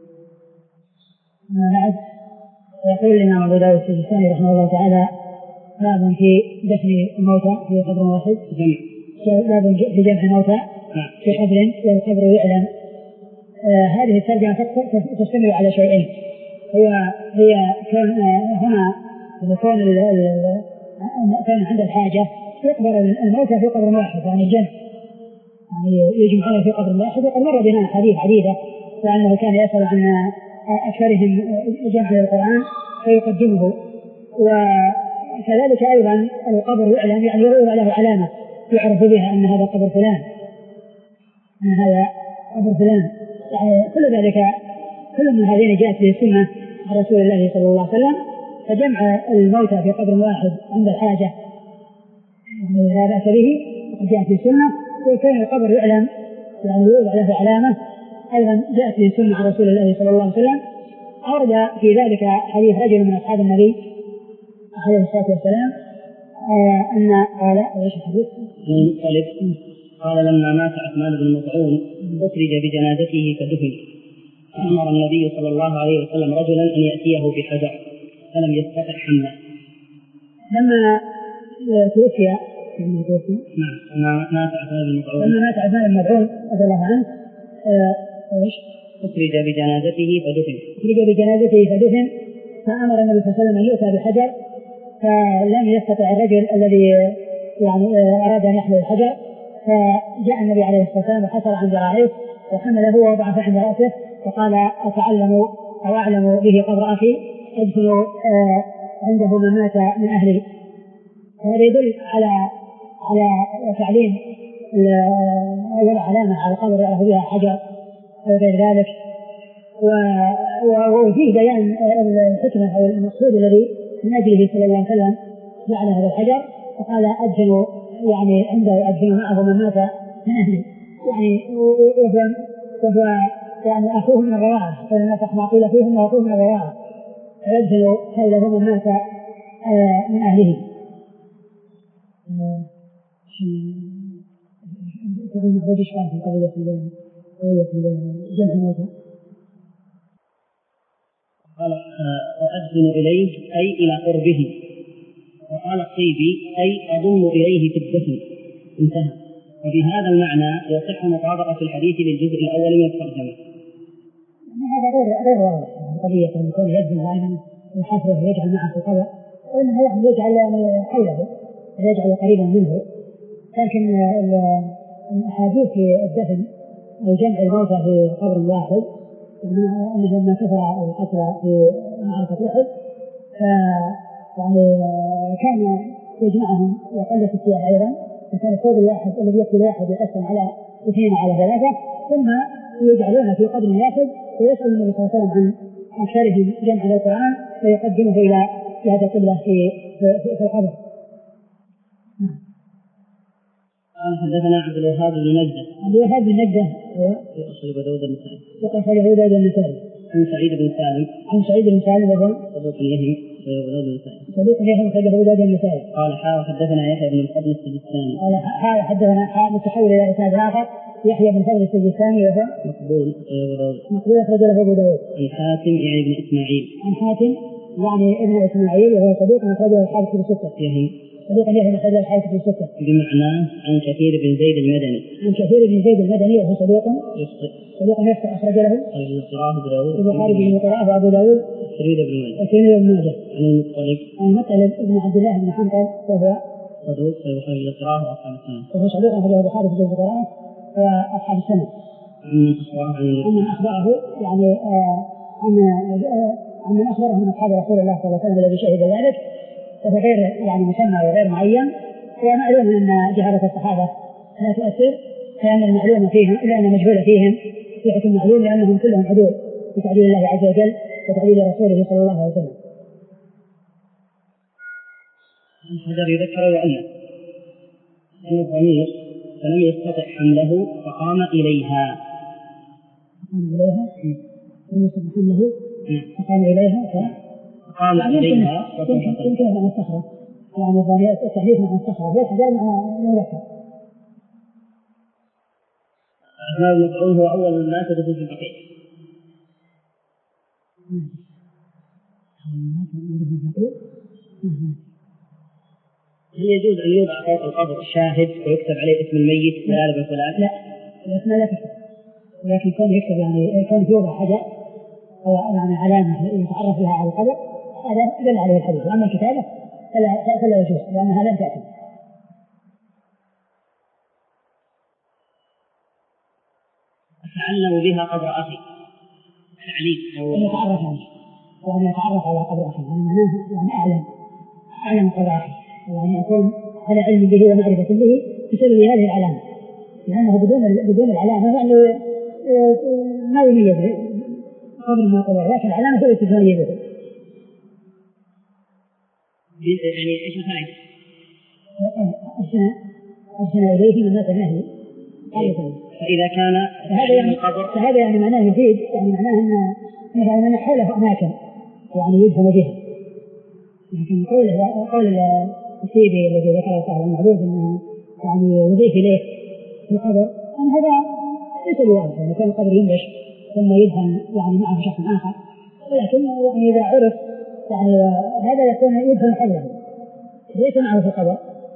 أما بعد، يقول الإمام أبو داود السجستاني رحمه الله تعالى: باب في دفن الموتى في قبر واحد. باب في جمع الموتى في قبر والقبر يعلم. آه هذه الترجمة تشتمل على شيئين: هي هي كون هنا كون كون عند الحاجة يقبر الموتى في قبر واحد، يعني الجمع يعني يجمعون في قبر واحد. وقد مر بنا حديث عديدة لأنه كان يسأل عن أكثرهم جمع القرآن فيقدمه. وكذلك أيضا القبر يعلم يعني يغير له علامة يعرف بها أن هذا قبر فلان أن هذا قبر فلان يعني كل ذلك كل من هذين جاءت به السنة عن رسول الله صلى الله عليه وسلم. فجمع الموتى في قبر واحد عند الحاجة يعني لا بأس به وقد جاءت به السنة. وكان القبر يعلم يعني يوضع له علامة أيضا جاءت به السنة عن رسول الله صلى الله عليه وسلم. أورد في ذلك حديث رجل من أصحاب النبي عليه الصلاة والسلام آه أن قال ايش الحديث؟ المطلب قال لما مات عثمان بن مطعون أخرج بجنازته فدفن، فأمر النبي صلى الله عليه وسلم رجلا أن يأتيه بحجر فلم يستطع حمله. لما توفي لما توفي نعم مات عثمان بن مطعون لما مات عثمان بن مطعون رضي الله عنه ايش؟ أخرج بجنازته فدفن أخرج بجنازته فدفن فأمر النبي صلى الله عليه وسلم أن يؤتى بحجر، فلم يستطع الرجل الذي يعني أراد أن يحمل الحجر، فجاء النبي عليه الصلاة والسلام وحصل عن ذراعيه وحمله ووضعه عند رأسه وقال أتعلم أو أعلم به قبر أخي أدفن عنده من مات من أهلي. هذا يدل على على تعليم ولا علامة على قبر يعرف بها حجر أو غير ذلك، وفيه بيان الحكمة أو المقصود الذي من أجله صلى الله عليه وسلم جعل هذا الحجر، وقال أدفن يعني عنده أدفن معه من مات من أهله، يعني وهو يعني أخوه من الرواعة، فلما تحمى قيل فيه أنه أخوه من الرواعة، فيدفن حوله من مات من أهله. تقول محمود إشكال في قضية قضية جمع الموتى. قال وأدفن إليه أي إلى قربه، وقال الطيبي أي أضم إليه في الدفن، انتهى. وبهذا المعنى يصح مطابقة الحديث للجزء الأول من الترجمة. هذا غير غير واضح قضية أن يكون يدفن دائما يحفظه ويجعل معه في القبر، وإنما يعني يجعل يعني حوله ويجعل قريبا منه، لكن الأحاديث في الدفن أو جمع الموتى في قبر واحد أنه لما كثر القتلى في معركة أحد يعني كان يجمعهم وقلت الثياب أيضا، وكان الثوب الواحد الذي يكفي الواحد يقسم على اثنين على ثلاثة، ثم يجعلون في قبر واحد ويسأل النبي صلى الله عليه وسلم عن أكثرهم جمع القرآن ويقدمه إلى جهة القبلة في في القبر. قال حدثنا عبد الوهاب بن نجدة. عبد الوهاب بن نجدة هو في أصل داود النسائي. ثقة أخرجه أبو داود النسائي. عن سعيد بن سالم. عن سعيد بن سالم وهو صدوق يهم أخرجه أبو داود النسائي. صدوق يهم أخرجه أبو داود النسائي. قال حاء حدثنا يحيى بن الفضل السجستاني. قال حاء حدثنا حاء متحول إلى إسناد آخر يحيى بن الفضل السجستاني وهو مقبول أخرجه أبو داود. مقبول أخرجه أبو داود. عن حاتم يعني ابن إسماعيل. عن حاتم يعني ابن إسماعيل وهو صدوق أخرجه الحارث بن ستة. يهم صدوق يهم أخرجه الحارث بن ستة. بمعنى عن كثير بن زيد المدني. عن كثير بن زيد المدني وهو صدوق يخطئ. صدوق يخطئ أخرج له القراءة أبو داود. البخاري بن قراءة وأبو داود. الترمذي بن ماجه. الترمذي بن ماجه. عن المطلب. عن المطلب ابن عبد الله بن حنبل وهو صدوق البخاري القراءة وأصحاب السنة. وهو صدوق أخرجه البخاري في القراءة وأصحاب السنة. عن من أخبره يعني عن عن من أخبره من أصحاب رسول الله صلى الله عليه وسلم الذي شهد ذلك، وهو غير يعني مسمى وغير معين، ومعلوم أن جهالة الصحابة لا تؤثر، لأن المعلومة فيهم لأن المجهول فيهم في حكم معلوم، لأنهم كلهم عدول بتعديل الله عز وجل وتعديل رسوله صلى الله عليه وسلم. الحجر يذكر وأنه أن الضمير فلم يستطع حمله فقام إليها. فقام إليها لم يستطع حمله فقام إليها فقام إليها يمكن مع الصخرة، يعني الضمير التحديث مع الصخرة والحجر مع المذكر. عثمان بن مطعون هو أول الناس دخل في البقيع. هل يجوز أن يوضع فوق القبر شاهد ويكتب عليه اسم الميت فلان بن فلان؟ لا، الاسم لا تكتب، ولكن كان يكتب يعني كان يوضع حجر أو يعني علامة يتعرف لها على القبر، هذا دل عليه الحديث. أما الكتابة فلا فلا يجوز لأنها لم تأتي. أتعلم بها قبر أخي تعليم أو يتعرف عنه يعني يتعرف على قبر أخي، يعني معناه يعني أعلم أعلم قبر أخي، يعني أكون على علم به ومعرفة به بسبب هذه العلامة، لأنه بدون بدون العلامة يعني ما يميز قبر ما قبر، لكن العلامة هي التي تميزه. يعني إيش الفائدة؟ أرسل أرسل إليه من مات النهي. فإذا كان فهذا يعني فهذا يعني معناه يفيد، يعني معناه أن يعني حوله أماكن يعني يدفن بها، لكن قول قول السيبي الذي ذكره صاحب المعبود أنه يعني يضيف إليه في القبر، أن هذا ليس بواضح أن يكون القبر ينبش ثم يدهن يعني معه شخص آخر، ولكن يعني إذا عرف يعني هذا يكون يدهن حوله ليس معه في القبر.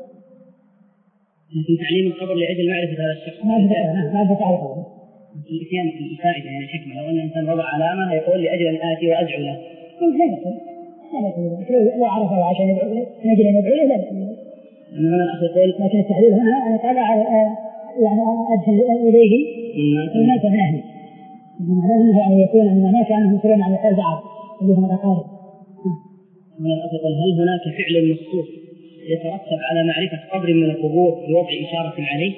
لكن تعليم القبر لأجل معرفة هذا الشخص ما أدري ما أدري على القبر. الإتيان الفائدة يعني الحكمة، لو أن الإنسان وضع علامة يقول لأجل أن آتي وأدعو له. لا عرفه عشان يدعو له نجل أن يدعو له لا. أنا الأخ يقول لكن التحليل هنا أنا طبعا يعني أدخل إليه الناس من أهله. معناه يعني يكون الناس عنهم مسؤولون عن البعض اللي هم الأقارب. هنا الأخ يقول هل هناك فعل مخصوص يترتب على معرفة قبر من القبور بوضع إشارة عليه؟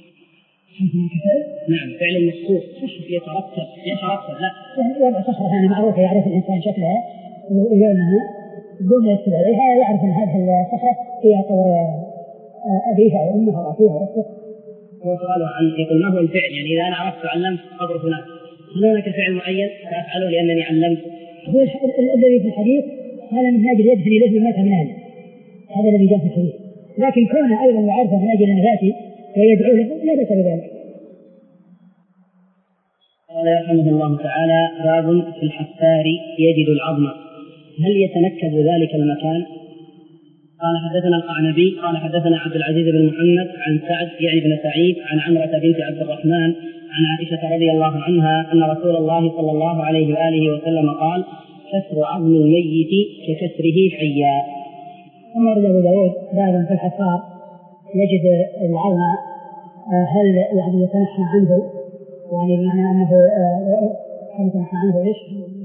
نعم فعل مخصوص يترتب يترتب لا وضع صخرة يعني معروفة يعرف الإنسان شكلها ولونها دون يكتب عليها يعرف أن هذه الصخرة هي قبر أبيها أو أمها أو أخيها وأخته. هو سؤاله عن يقول ما هو الفعل، يعني إذا أنا عرفت علمت قبر فلان هل هناك فعل معين سأفعله لأنني علمت؟ هو الذي في الحديث هذا من أجل يدخل إليه الموتى من أهله، هذا الذي جاء في الحديث، لكن كونه أيضا يعرفه من أجل أن يأتي ويدعو له لا بأس بذلك. قال رحمه الله تعالى باب في الحفار يجد العظم هل يتنكب ذلك المكان؟ قال حدثنا القعنبي قال حدثنا عبد العزيز بن محمد عن سعد يعني بن سعيد عن عمرة بنت عبد الرحمن عن عائشة رضي الله عنها أن رسول الله صلى الله عليه وآله وسلم قال كسر عظم الميت ككسره حيا. ثم ورد أبو داود باب في الحفار يجد العظم هل يعني يتنحى عنه، يعني بمعنى أنه يتنحى عنه إيش؟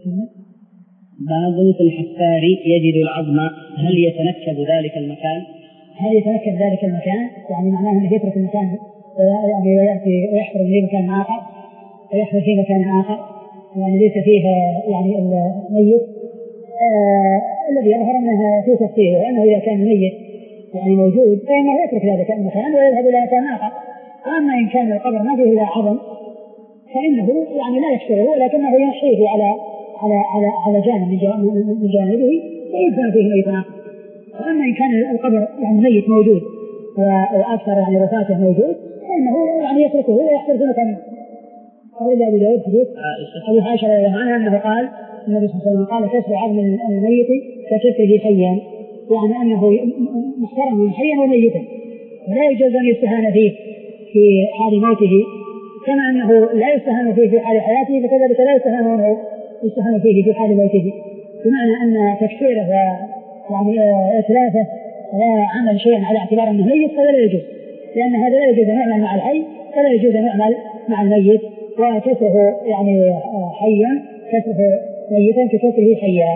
باب في الحفار يجد العظم هل يتنكب ذلك المكان؟ هل يتنكب ذلك المكان يعني معناه أنه يترك المكان يعني ويأتي ويحفر في مكان آخر ويحفر في مكان آخر يعني ليس فيه يعني الميت آه الذي يظهر أنه في تفصيله، وأنه إذا كان الميت يعني موجود فإنه يترك ذلك المكان ويذهب إلى مكان آخر. أما إن كان القبر ما فيه إلى عظم فإنه يعني لا يكسره ولكنه ينحيه على على على على جانب من جانبه ويدفن فيه ميت آخر. وأما إن كان القبر يعني ميت موجود وأكثر يعني رفاته موجود فإنه يعني يتركه ويحفر في مكان. قال أبو داود حديث حديث عائشة رضي الله عنها أنه قال النبي صلى الله عليه وسلم قال كسر عظم الميت ككسره حيا، يعني أنه محترم حيا وميتا ولا يجوز أن يستهان فيه في حال موته كما أنه لا يستهان فيه في حال حياته فكذلك لا يستهان يستهان فيه في حال موته، بمعنى أن تكسيره يعني إتلافه لا عمل شيئا على اعتبار أنه ميت فلا يجوز، لأن هذا لا يجوز أن يعمل مع الحي فلا يجوز أن يعمل مع الميت، وكسره يعني حيا كسره ميتا ككسره حيا.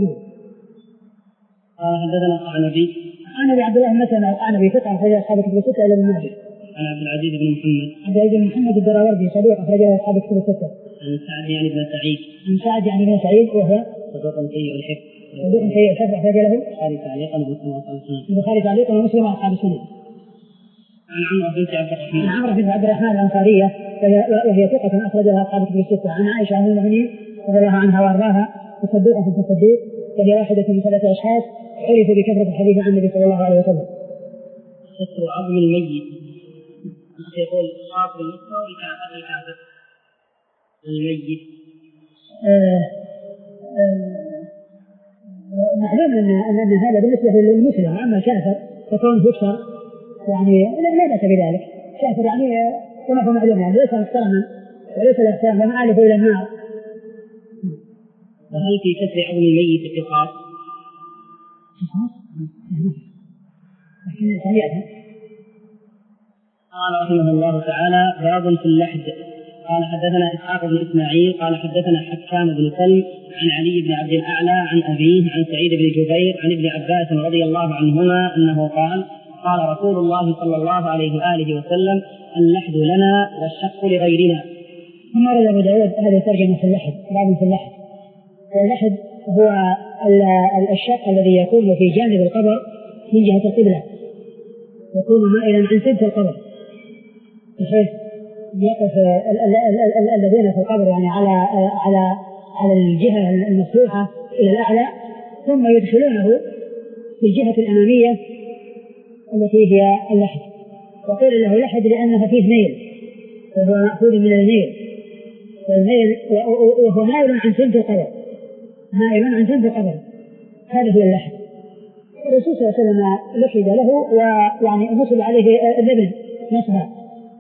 قال حدثنا القعنبي عن عبد الله بن مسلمة القعنبي ثقة أخرج أصحاب كتب الستة إلى ابن ماجه. عن عبد العزيز بن محمد عبد العزيز بن محمد الدراوردي صدوق أخرج أصحاب كتب الستة. عن سعد يعني بن سعيد عن سعد يعني بن سعيد وهو صدوق سيء الحفظ صدوق سيء الحفظ أخرج له البخاري تعليقا ومسلم وأصحاب السنن البخاري تعليقا ومسلم وأصحاب السنن. عن عمرو بنت عبد الرحمن عن عمرو بنت عبد الرحمن الأنصارية وهي ثقة أخرج لها أصحاب كتب الستة. عن عائشة أم المؤمنين رضي الله عنها وأرضاها تصدقها في التصديق وهي واحدة من ثلاثة أشخاص عرفوا بكثرة الحديث عن النبي صلى الله عليه وسلم. كسر عظم الميت يقول خاطر المسلم بكافة الكافر الميت آه آه معلوم أن أن هذا بالنسبة للمسلم، أما الكافر فكون يكسر يعني لا بأس بذلك. كافر يعني كما هو معلوم يعني ليس محترما وليس الاحترام ومعالفه إلى النار. وهل في كسر عظم الميت قصاص؟ لكن سريعا. قال رحمه الله تعالى باب في اللحد. قال حدثنا إسحاق بن إسماعيل قال حدثنا حكام بن سلم عن علي بن عبد الأعلى عن أبيه عن سعيد بن جبير عن ابن عباس رضي الله عنهما أنه قال قال رسول الله صلى الله عليه وآله وسلم اللحد لنا والشق لغيرنا. ثم رد أبو داود هذه ترجمة في اللحد. باب في اللحد. اللحد هو الشق الذي يكون في جانب القبر من جهة القبلة، يكون مائلا عن سد القبر بحيث يقف الذين في القبر يعني على على على الجهة المفتوحة إلى الأعلى، ثم يدخلونه في الجهة الأمامية التي هي اللحد، وقيل له لحد لأنه فيه ميل وهو مأخوذ من الميل، والميل وهو مائل عن سنف القبر، مائل عن سنف القبر، هذا هو اللحد. الرسول صلى الله عليه وسلم لحد له ويعني نصب عليه اللبن نصبا.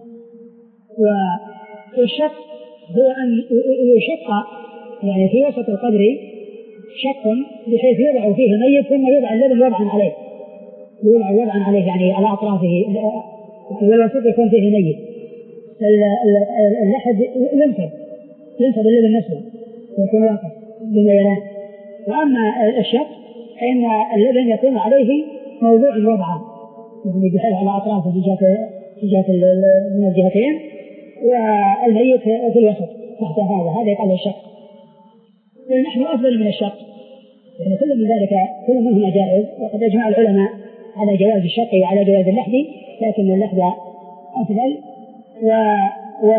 والشق هو أن يشق يعني في وسط القبر شق بحيث يوضع فيه الميت ثم يوضع اللبن وضعا عليه، يوضع وضعا عليه يعني على أطرافه، والوسط يكون فيه الميت. اللحد ينصب ينصب اللبن نصبا ويكون واقف بميلان. وأما الشق فإن اللبن يكون عليه موضوع وضعا يعني بحيث على أطرافه في جهة في جهة من الجهتين، والميت في الوسط تحت هذا، هذا يقال الشق. ونحن أفضل من الشق يعني كل من ذلك كل منهما جائز، وقد أجمع العلماء على جواز الشق وعلى جواز اللحد، لكن اللحد أفضل. و... و...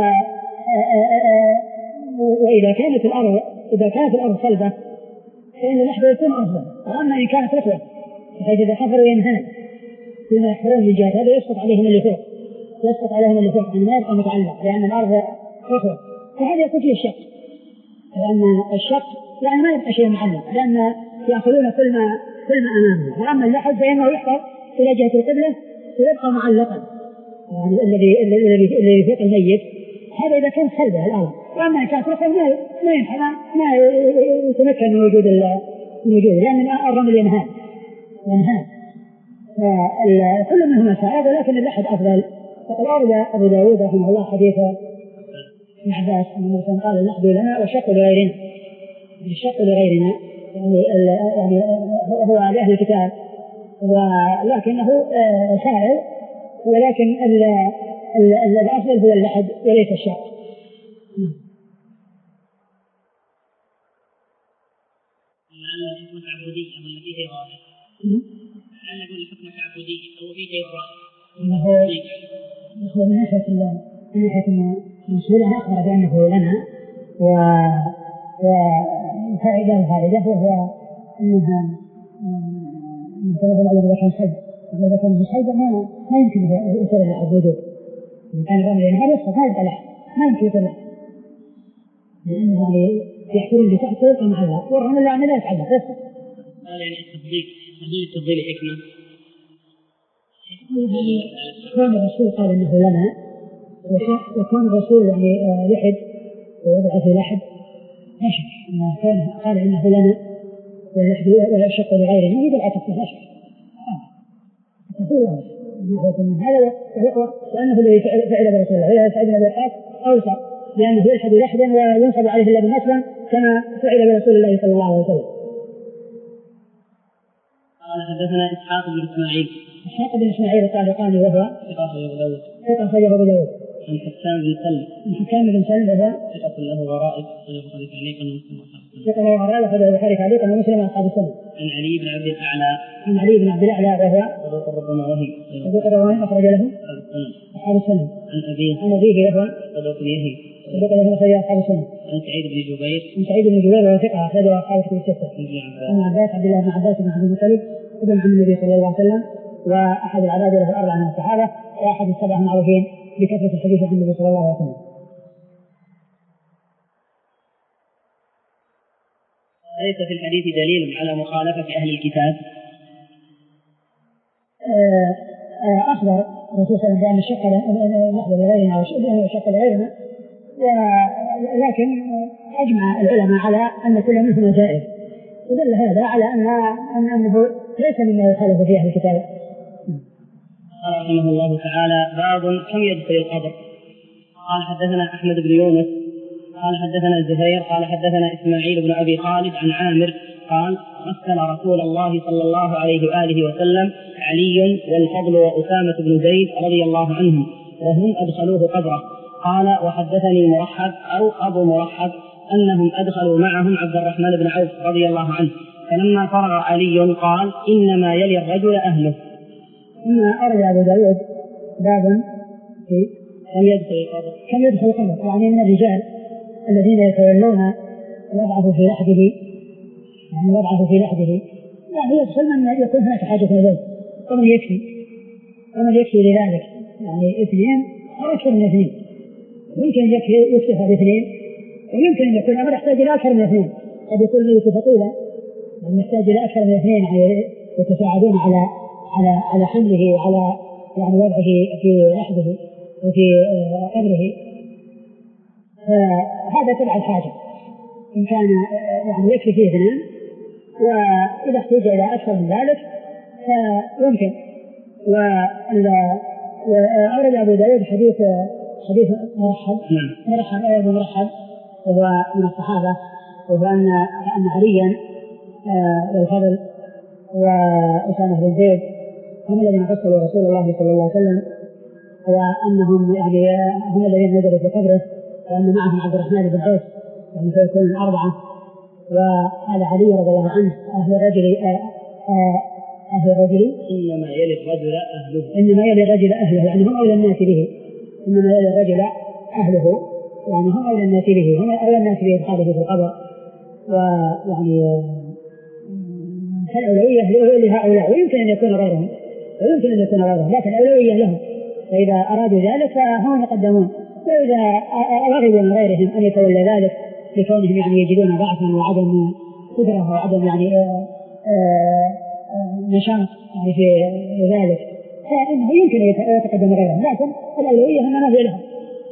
وإذا كانت الأرض إذا كانت الأرض صلبة فإن اللحد يكون أفضل. وأما إن كانت رطبة بحيث إذا حفروا ينهال ثم يحفرون من جهة هذا يسقط عليهم اللي فوق يسقط عليهم اللي فوق يعني ما يبقى متعلق لأن الأرض رطبة، فهذا يكون فيه الشق، لأن الشق يعني ما يبقى شيء معلق لأن يأخذون كل ما كل ما أمامهم. وأما اللحد فإنه يحفر إلى جهة القبلة ويبقى معلقا يعني الذي الذي الذي فوق الميت، هذا إذا كان صلبة الأرض. وأما إن كانت رطبة ما ما ينفع ما يتمكن من وجود من وجود لأن الرمل ينهال ينهال. فكل منهما سائغ ولكن اللحد أفضل. وقد أورد أبو داود رحمه الله حديث ابن عباس أنه قال اللحد لنا والشق لغيرنا، الشق لغيرنا يعني يعني هو لأهل الكتاب ولكنه سائغ، ولكن الأفضل هو اللحد وليس الشق. لعل الحكم تعبدية والتي هي غاية، لعل يقول الحكم تعبدية أو في غير غاية. هو من ناحية من ناحية مسؤولها أخبر بأنه لنا وفائدة وفائدة وهو أنها مثلا إذا كان حج إذا كان حج ما ما يمكن يصير اللحد وجود، إذا كان الرمل هذا يسقط ما يبقى لحد ما يمكن يصير لحد لأنه يعني يحفرون لتحت ويبقى معلق والرمل لا لا يتعلق يسقط. هذا يعني التفضيل هل التفضيل حكمة؟ كون الرسول قال إنه لنا وكون الرسول يعني لحد ووضع في لحد لا شك أنه كان قال إنه لنا واللحد والشق لغيرنا يجب العطف لا شك. هذا وأنه الذي فعل برسول الله وإذا سعدنا بالحاق أوسع لأنه يلحد لحدا وينصب عليه اللبن نصبا كما فعل برسول الله صلى الله عليه وسلم. قال حدثنا إسحاق بن إسماعيل إسحاق بن إسماعيل الطالقاني وهو ثقة أبو داود ثقة أخرجه أبو داود. عن حكام بن سلم عن حكام بن سلم وهو ثقة له غرائب أخرجه البخاري تعليقا ومسلم وأصحاب ثقة له غرائب أخرجه البخاري تعليقا ومسلم وأصحاب السنة. عن علي بن عبد الأعلى عن علي بن عبد الأعلى وهو صدوق ربما وهم صدوق ربما أخرج له أصحاب السنة. عن أبيه عن أبيه وهو صدوق يهي صدوق له أخرج أصحاب السنة. عن سعيد بن جبير عن سعيد بن جبير وهو ثقة أخرجه أصحاب الكتب الستة. عن عباس عبد الله بن عباس بن عبد المطلب ابن عم النبي صلى الله عليه وسلم وأحد العبادة الأربعة من الصحابة وأحد السبعة المعروفين بكثرة الحديث عن النبي صلى الله عليه وسلم. ليس في الحديث دليل على مخالفة أهل الكتاب. أخبر الرسول صلى الله عليه وسلم بأن الشق لحظة لغيرنا والشق لغيرنا، ولكن أجمع العلماء على أن كل منهما جائز، ودل هذا على أن أنه ليس مما يخالف فيه أهل الكتاب. قال رحمه الله تعالى باب كم يدخل القبر. قال حدثنا أحمد بن يونس قال حدثنا زهير قال حدثنا إسماعيل بن أبي خالد عن عامر قال غسل رسول الله صلى الله عليه وآله وسلم علي والفضل وأسامة بن زيد رضي الله عنهم وهم أدخلوه قبره. قال وحدثني مرحب أو أبو مرحب أنهم أدخلوا معهم عبد الرحمن بن عوف رضي الله عنه، فلما فرغ علي قال إنما يلي الرجل أهله. ثم أرد أبو داود باب في كم يدخل القبر كم يدخل القبر يعني من الرجال الذين يتولون وضعه في لحده يعني وضعه في لحده يعني يدخل من يكون هناك حاجة إليه ومن يكفي ومن يكفي لذلك يعني اثنين أو أكثر من اثنين. يمكن يكتفى باثنين ويمكن أن يكون الأمر يحتاج إلى أكثر من اثنين. قد يكون الميت ثقيلا يعني يحتاج إلى أكثر من اثنين يتساعدون على على على حمله وعلى يعني وضعه في لحده وفي قبره. هذا تبع الحاجة إن كان يعني يكفي فيه اثنان، وإذا احتاج إلى أكثر من ذلك فيمكن. وأورد أبو داود حديث حديث مرحب مرحب أبو مرحب وهو من الصحابة، وهو أن أن عليا والفضل وأسامة بن زيد هم الذين غسلوا رسول الله صلى الله عليه وسلم، وأنهم يعني هم الذين نزلوا في قبره، وأن معهم عبد الرحمن بن عوف يعني فيكون أربعة. وهذا علي رضي الله عنه أهل الرجل أهل الرجل إنما يلي الرجل أهله إنما يلي الرجل أهله يعني هم أولى الناس به. إنما يلي الرجل أهله يعني هم أولى الناس به، هم أولى الناس بإدخاله في القبر. ويعني الأولوية لهؤلاء، ويمكن أن يكون غيرهم ويمكن أن يكون غيرهم لكن الأولوية لهم، فإذا أرادوا ذلك فهم يقدمون، وإذا رغبوا من غيرهم أن يتولى ذلك لكونهم يعني يجدون ضعفا وعدم قدرة وعدم يعني آآ آآ نشاط يعني في ذلك، فإنه يمكن أن يتقدم غيرهم، لكن الأولوية إنما هي لهم.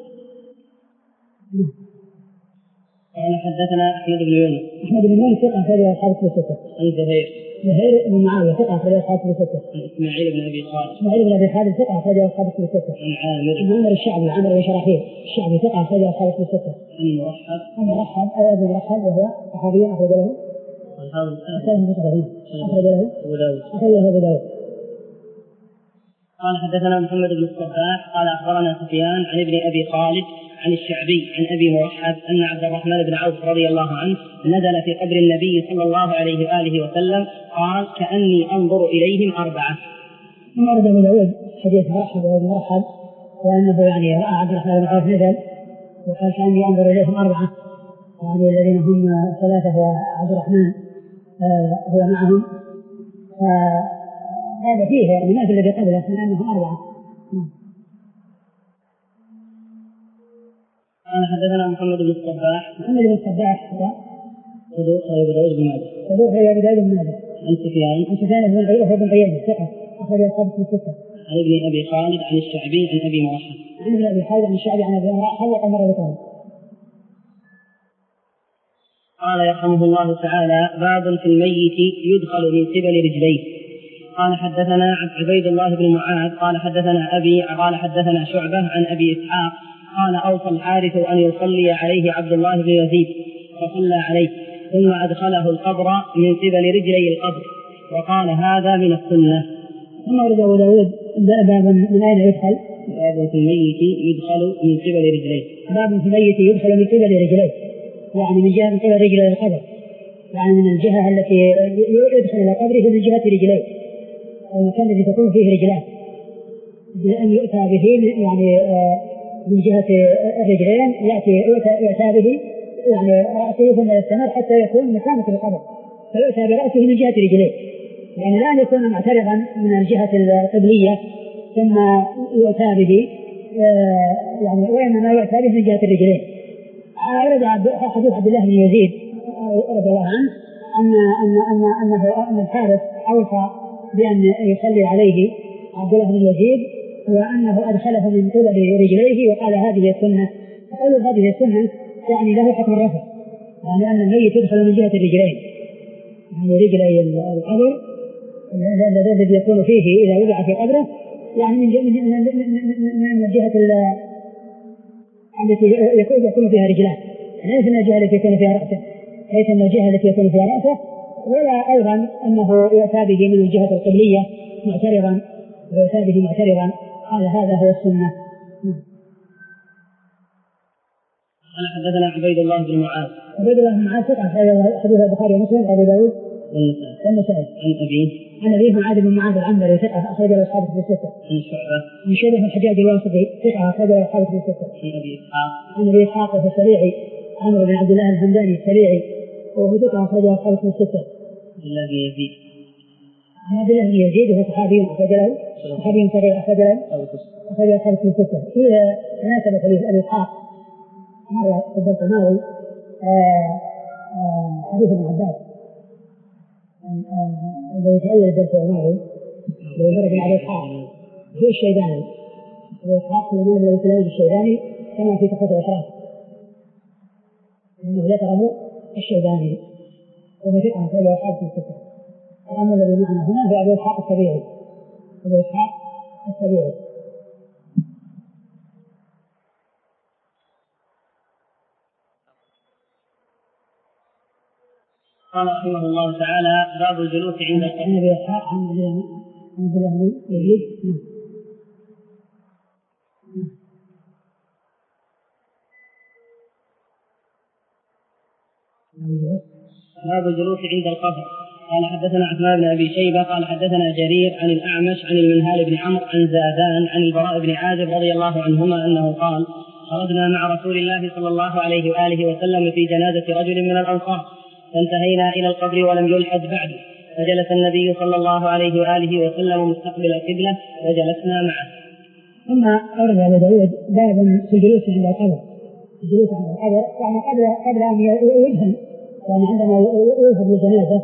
قال حدثنا أحمد بن يونس أحمد بن يونس ثقة أخرج أصحاب الكتب الستة. عن زهير زهير بن معاوية ثقة أخرج أصحاب الكتب الستة. عن إسماعيل بن أبي خالد إسماعيل بن أبي خالد ثقة أخرج أصحاب الكتب الستة. عن عامر عن عامر الشعبي عامر بن شراحيل الشعبي ثقة أخرج أصحاب الكتب الستة. عن مرحب عن مرحب أو أبو مرحب وهو صحابي أخرج له أصحاب أخرج له أبو داود أخرج له أبو داود. قال حدثنا محمد بن الصباح قال أخبرنا سفيان عن ابن أبي خالد عن الشعبي عن أبي مرحب أن عبد الرحمن بن عوف رضي الله عنه نزل في قبر النبي صلى الله عليه وآله وسلم قال كأني أنظر إليهم أربعة. ثم ورد أبو داود حديث مرحب وابن مرحب وأنه يعني رأى عبد الرحمن بن عوف نزل وقال كأني أنظر إليهم أربعة، يعني الذين هم ثلاثة وعبد الرحمن آه هو معهم، فهذا فيه يعني ما في الذي قبله من أنهم أربعة. قال حدثنا محمد بن الصباح محمد بن الصباح صدوق أبو داود بن ماجه صدوق أبو داود بن ماجه عن سفيان عن سفيان بن عيينة بن عيينة ثقة أخرج أصحاب الكتب الستة. عن ابن أبي خالد عن الشعبي عن أبي مرحب عن ابن أبي خالد عن الشعبي عن أبي مرحب وقال ذكره. قال يرحمه الله تعالى باب في الميت يدخل من قبل رجليه. قال حدثنا عبيد الله بن معاذ قال حدثنا أبي قال حدثنا شعبة عن أبي إسحاق قال أوصى الحارث أن يصلي عليه عبد الله بن يزيد فصلى عليه ثم أدخله القبر من قبل رجلي القبر وقال هذا من السنة. ثم ورد أبو داود باب من أين يدخل؟ باب في الميت يدخل من قبل رجليه. باب في الميت يدخل من قبل رجليه يعني من جهة من قبل رجلي القبر، يعني من الجهة التي يدخل إلى قبره من جهة رجليه، المكان الذي تكون فيه رجلان بأن يؤتى به يعني من جهة الرجلين يأتي يؤتى به يعني رأسه ثم يستمر حتى يكون مكانة القبر فيؤتى برأسه من جهة رجليه، يعني لا أن يكون معترضا من الجهة القبلية ثم يؤتى به يعني وإنما يؤتى به من جهة الرجلين. أورد حديث عبد الله بن يزيد رضي الله عنه أن أن أن أنه أن الحارث أوصى بأن يصلي عليه عبد الله بن يزيد وأنه أدخله من قبل رجليه وقال هذه السنة. قالوا هذه السنة يعني له حكم الرفع، يعني أن الميت يدخل من جهة الرجلين يعني رجلي القبر الذي يكون فيه إذا وضع في قبره يعني من من الجهة التي يكون فيها رجلان، ليس من الجهة التي يكون فيها رأسه ليس من الجهة التي يكون فيها رأسه ولا أيضا أنه يؤتى به من الجهة القبلية معترضا ويؤتى به معترضا. قال هذا هو السنة. قال حدثنا عبيد الله بن معاذ عبيد الله بن معاذ ثقة حديث البخاري ومسلم وأبو داود والنسائي. عن أبيه عن أبيه معاذ بن معاذ العنبري ثقة أخرج له أصحاب الكتب الستة. عن شعبة عن شعبة بن الحجاج الواسطي ثقة أخرج له أصحاب الكتب الستة. عن أبي إسحاق عن أبي إسحاق السريعي عمرو بن عبد الله الحمداني السريعي وهو ثقة أخرج له أصحاب الكتب الستة. عبد الله بن يزيد عن عبد الله بن يزيد وهو صحابي أخرج له أحدهم صغير أخرج أخرج أصحاب الكتب الستة. في مناسبة الإسحاق مرة في الدرس الماضي حديث ابن عباس الذي في أول الدرس الماضي بمرض على الإسحاق هو الشيباني. الإسحاق سليمان بن سليمان الشيباني كما في تحفة الإحرام إنه ذكره الشيباني وهو ثقة أخرج أصحاب الكتب الستة. أما الذي معنا هنا هو أبو إسحاق السبيعي أبو إسحاق السبيعي. قال رحمه الله تعالى باب الجلوس عند القبر. عن أبي إسحاق عن عبد الله بن يزيد. باب الجلوس عند القبر. قال حدثنا عثمان بن ابي شيبه قال حدثنا جرير عن الاعمش عن المنهال بن عمرو عن زادان عن البراء بن عازب رضي الله عنهما انه قال خرجنا مع رسول الله صلى الله عليه واله وسلم في جنازه رجل من الانصار فانتهينا الى القبر ولم يلحد بعد فجلس النبي صلى الله عليه واله وسلم مستقبل القبله وجلسنا معه. ثم أورد أبو داود باب في الجلوس عند القبر. الجلوس عند القبر يعني قبل قبل أن يدفن يعني عندما يوفد بالجنازة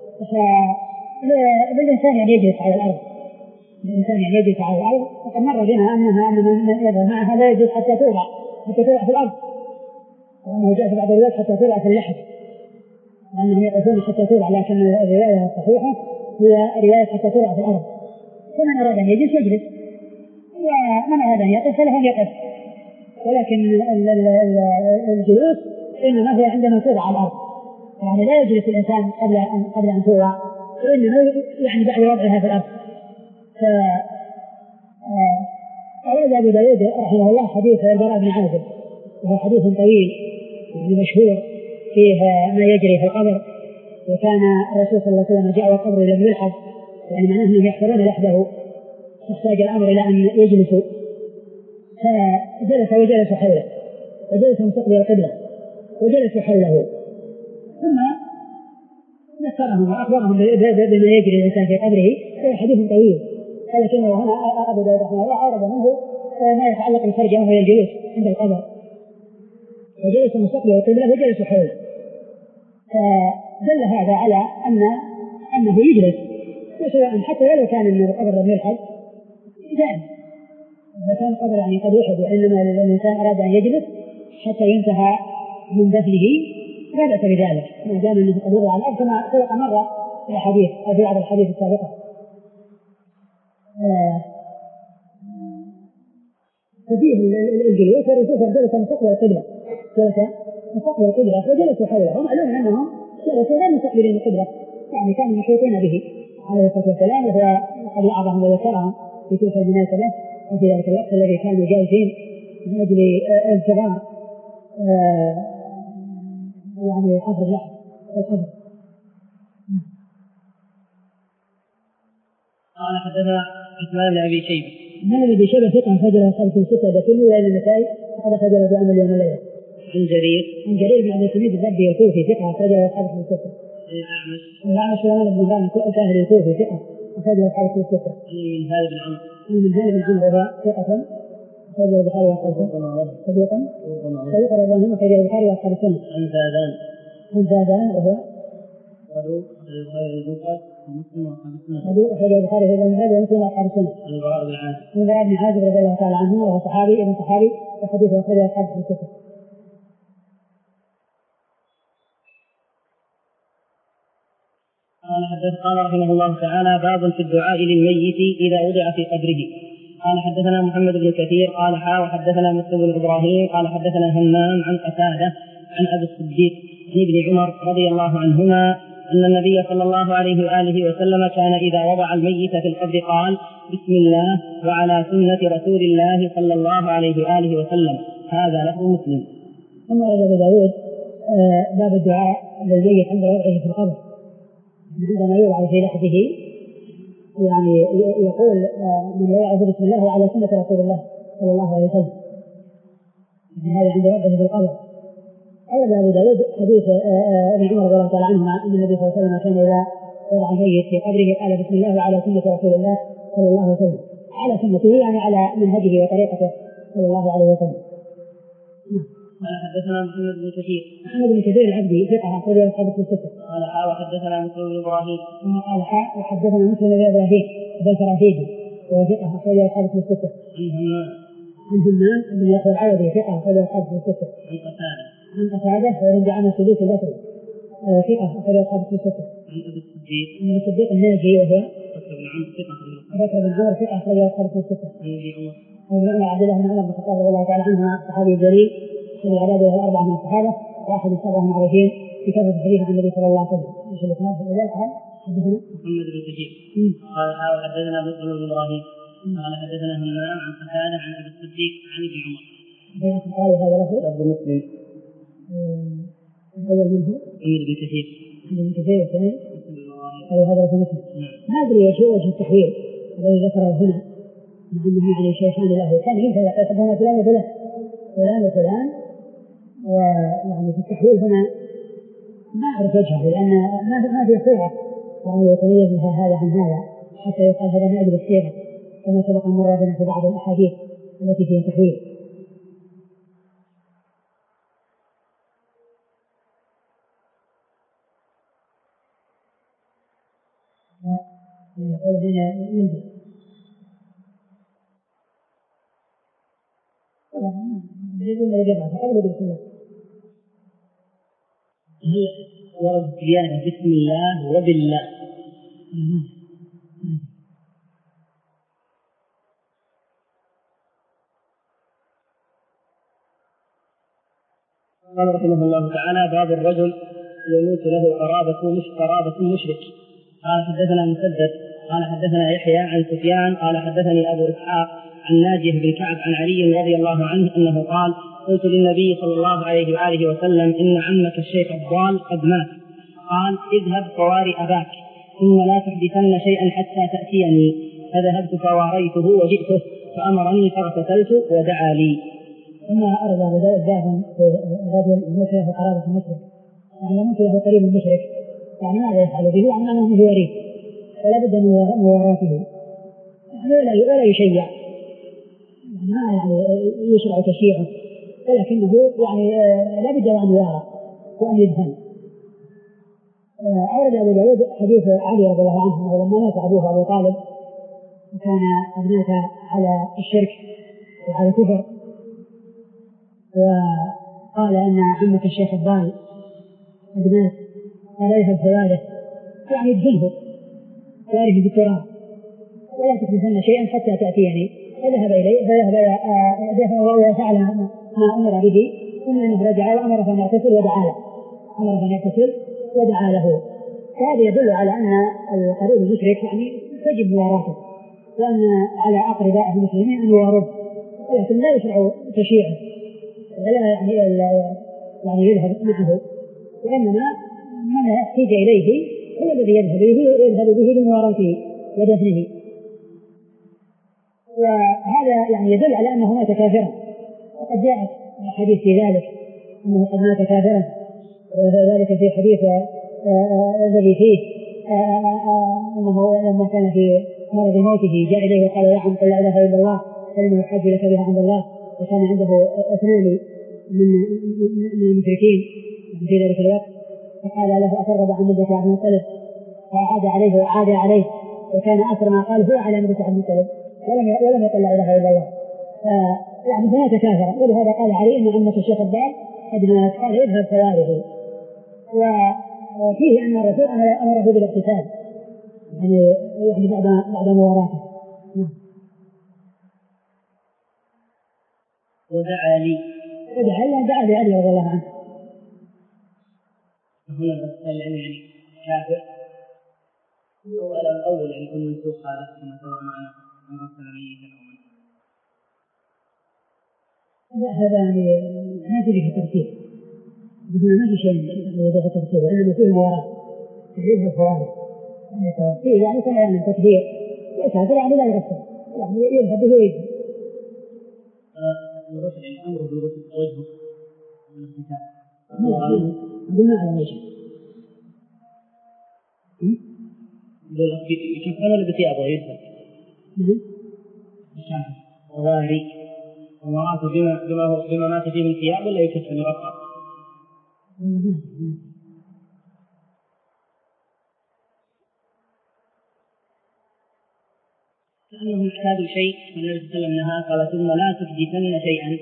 فالإنسان يعني يجلس على الأرض. الإنسان يعني يجلس على الأرض وقد مر بنا أنها أن من يذهب معها لا يجلس حتى توضع حتى توضع في الأرض وأنه جاء في بعض الروايات حتى توضع في اللحد وأنهم يقفون حتى توضع لكن الرواية الصحيحة هي رواية حتى توضع في الأرض. فمن أراد أن يجلس يجلس ومن أراد أن يقف فله أن يقف ولكن الجلوس إنما هو عندما توضع على الأرض يعني لا يجلس الإنسان قبل أن قبل أن توضع وإنما يعني بعد وضعها في الأرض. فأورد أبو داود رحمه الله حديث البراء بن عازب وهو حديث طويل يعني مشهور فيه ما يجري في القبر وكان الرسول صلى الله عليه وسلم جاء والقبر لم يلحد يعني معناه أنهم يحفرون لحده فاحتاج الأمر إلى أن يجلسوا فجلس وجلس حوله وجلس مستقبل القبلة وجلسوا حوله ثم ذكرهم وأخبرهم بما يجري الإنسان في قبره. هو حديث طويل ولكنه هنا أبو داود رحمه الله أورد منه ما يتعلق بالترجمة وهي الجلوس عند القبر وجلس مستقبل القبلة وجلسوا حوله. فدل هذا على أن أنه يجلس وسواء حتى ولو كان من القبر لم يلحد جائز. إذا كان القبر يعني قد يلحد وإنما الإنسان أراد أن يجلس حتى ينتهى من دفنه لا بأس بذلك ما دام أنه قد وضع على الأرض كما سبق مرة في الحديث أو في بعض الحديث السابقة. ففيه الجلوس والرسول جلس مستقبل القبلة جلس مستقبل القبلة وجلسوا حوله ومعلوم أنهم جلسوا غير مستقبلين القبلة يعني كانوا محيطين به عليه الصلاة والسلام وهو قد وعظهم وذكرهم في تلك المناسبة وفي ذلك الوقت الذي كانوا جالسين من أجل انتظار يعني حفر اللحد القبر. قال حدثنا عثمان بن ابي شيبه من ابي شيبه ثقه فجر اصحاب في السته لكنه الى النسائي هذا فجر بعمل اليوم الليله. عن جرير عن جرير بن عبد الحميد الضبي الكوفي ثقه فجر اصحاب في السته. الاعمش الاعمش سليمان بن مهران الكاهلي الكوفي ثقه فجر اصحاب في السته. المنهال بن عمرو المنهال بن عمرو هذا ثقه فجر البخاري واصحاب صدوقا صدوق رضوانهم فجر البخاري واصحاب السنه. عن زادان عن زادان وهو صدوق البخاري ومسلم واصحاب السنه. صدوق فجر البخاري فجر البخاري ومسلم واصحاب السنه. عن البراء بن عازب عن البراء بن عازب رضي الله تعالى عنه وهو صحابي ابن صحابي وحديثه أخرجه أصحاب في الكتب. قال حدث قال رحمه الله تعالى باب في الدعاء للميت إذا وضع في قبره. قال حدثنا محمد بن كثير قال حا وحدثنا مسلم بن إبراهيم قال حدثنا همام عن قتادة عن أبي الصديق عن ابن عمر رضي الله عنهما أن النبي صلى الله عليه وآله وسلم كان إذا وضع الميت في القبر قال بسم الله وعلى سنة رسول الله صلى الله عليه وآله وسلم. هذا لفظ مسلم. ثم ورد أبو داود باب الدعاء للميت عند وضعه في القبر عندما يوضع في لحده يعني يقول من يوضعه بسم الله وعلى سنة رسول الله صلى الله عليه وسلم. هذا عند وضعه في القبر. أورد أبو داود حديث ابن عمر رضي الله تعالى عنهما أن النبي صلى الله عليه وسلم كان إذا وضع الميت في قبره قال بسم الله وعلى سنة رسول الله صلى الله عليه وسلم على سنته يعني على منهجه وطريقته صلى الله عليه وسلم. قال حدثنا محمد بن كثير محمد بن كثير العبدي ثقة أخرجه له أصحاب الستة. قال حا وحدثنا مسلم بن إبراهيم قال حا وحدثنا مسلم بن إبراهيم بن الفرافيدي وهو ثقة أخرجه له أصحاب الستة. عن همام بن يحيى العوضي ثقة أخرجه له أصحاب الستة. عن قتادة عن قتادة وابن عن السدوسي البصري ثقة أخرجه له أصحاب الستة. عن أبي الصديق عن الصديق الناجي وهو بكر بن عمرو ثقة بكر بن عمرو ثقة أخرجه له أصحاب الستة. عن أبي عمر عن عمر عبد الله بن عمر بن الخطاب رضي الله تعالى عنهما الصحابي الجليل من العبادة الأربعة من الصحابة واحد السبعة المعروفين في كثرة الحديث عن النبي صلى الله عليه وسلم. ايش الاسناد في الاول؟ قال حدثنا محمد بن كثير قال حا وحدثنا مسلم بن إبراهيم قال حدثنا همام عن قتادة عن أبي الصديق عن أبي عمر. قال هذا له لفظ مسلم الأول منه محمد بن كثير محمد بن كثير الثاني مسلم بن إبراهيم. قال هذا له مسلم. ما أدري وش وجه التحويل الذي ذكره هنا مع أنه يعني شيخان له كان يمكن يقول حدثنا فلان وفلان فلان وفلان ويعني في التحويل هنا ما أعرف وجهه لأن ما ما في صيغة يعني يتميز بها هذا عن هذا حتى يقال هذا من أجل الصيغة كما سبق أن مر بنا في بعض الأحاديث التي فيها تحويل. يقول هنا ينزل هل ورد زيادة بسم الله وبالله؟ قال رحمه الله تعالى باب الرجل يموت له قرابة مش قرابة مشرك. قال حدثنا مسدد قال حدثنا يحيى عن سفيان قال حدثني أبو إسحاق عن ناجح بن كعب عن علي رضي الله عنه أنه قال قلت للنبي صلى الله عليه وآله وسلم إن عمك الشيخ الضال قد مات. قال اذهب فواري أباك ثم لا تحدثن شيئا حتى تأتيني. فذهبت فواريته وجئته فأمرني فاغتسلت ودعا لي. ثم أرد أبو داود بابا رجل يموت له قرابة المشرك يعني يموت له قريب المشرك يعني ماذا يفعل به؟ يعني معناه أنه يوريه فلا بد من مواراته يعني ولا يشيع يعني ما يعني يشرع تشييعه ولكنه يعني لا بد أن يوارى وأن يدفن. أورد أبو داود حديث علي رضي الله عنه أنه لما مات أبوه أبو طالب وكان قد مات على الشرك وعلى الكفر وقال أن عمك الشيخ الضال قد مات قال اذهب فواره يعني ادفنه وارث بالتراب ولا تحدثن شيئا حتى تأتيني. فذهب إليه فذهب وفعل ما أمر به ثم أنه رجع وأمر فأن يغتسل ودعا له أمر فأن يغتسل ودعا له. فهذا يدل على أن القريب المشرك يعني تجب مواراته وأن على أقرباء المسلمين أن يواروه ولكن لا يشرع تشييعه ولا يعني يعني يذهب معه وإنما من احتاج إليه هو الذي يذهب به يذهب به لمواراته ودفنه. وهذا يعني يدل على أنه مات كافرا وقد جاءت حديث في ذلك أنه قد مات كافرا وذلك في حديث الذي فيه أنه لما كان في مرض موته جاء إليه وقال يا عم قل لا إله إلا الله كلمة يحج لك بها عند الله وكان عنده اثنان من من المشركين في ذلك الوقت فقال له أترغب عن ملة عبد المطلب فعاد عليه وعاد عليه وكان آخر ما قال هو على ملة عبد المطلب ولم ولم يقل لا إله إلا الله يعني فمات كافرا. ولهذا قال علي إن عمك الشيخ الضال قد مات قال اذهب فواره. وفيه أن الرسول أمره بالاغتسال يعني يعني بعد بعد مواراته. ودعا لي ودعا لي دعا لعلي رضي الله عنه. هنا الاغتسال يعني كافر أولا أول يعني يكون منسوخ هذا كما سبق معنا من غسل ميتا أو من لا هذا يعني ما فيه ترتيب هنا ما في شيء يدعي ترتيب وإنما فيه مواراة تحديد الفوارق يعني فيه يعني كما يعني تكبير وكافر يعني لا يغسل يعني يذهب به ويذهب. الغسل يعني أمره بالغسل وجهه والاغتسال أقول ما على وجه يقول يكفن ولا بثيابه يذهب الشافعي الظاهري ومراته بما بما بما مات فيه من ثياب ولا يكفر يغطى؟ كأنهم اعتادوا شيء والنبي صلى الله عليه وسلم نهى قال ثم لا تحدثن شيئا.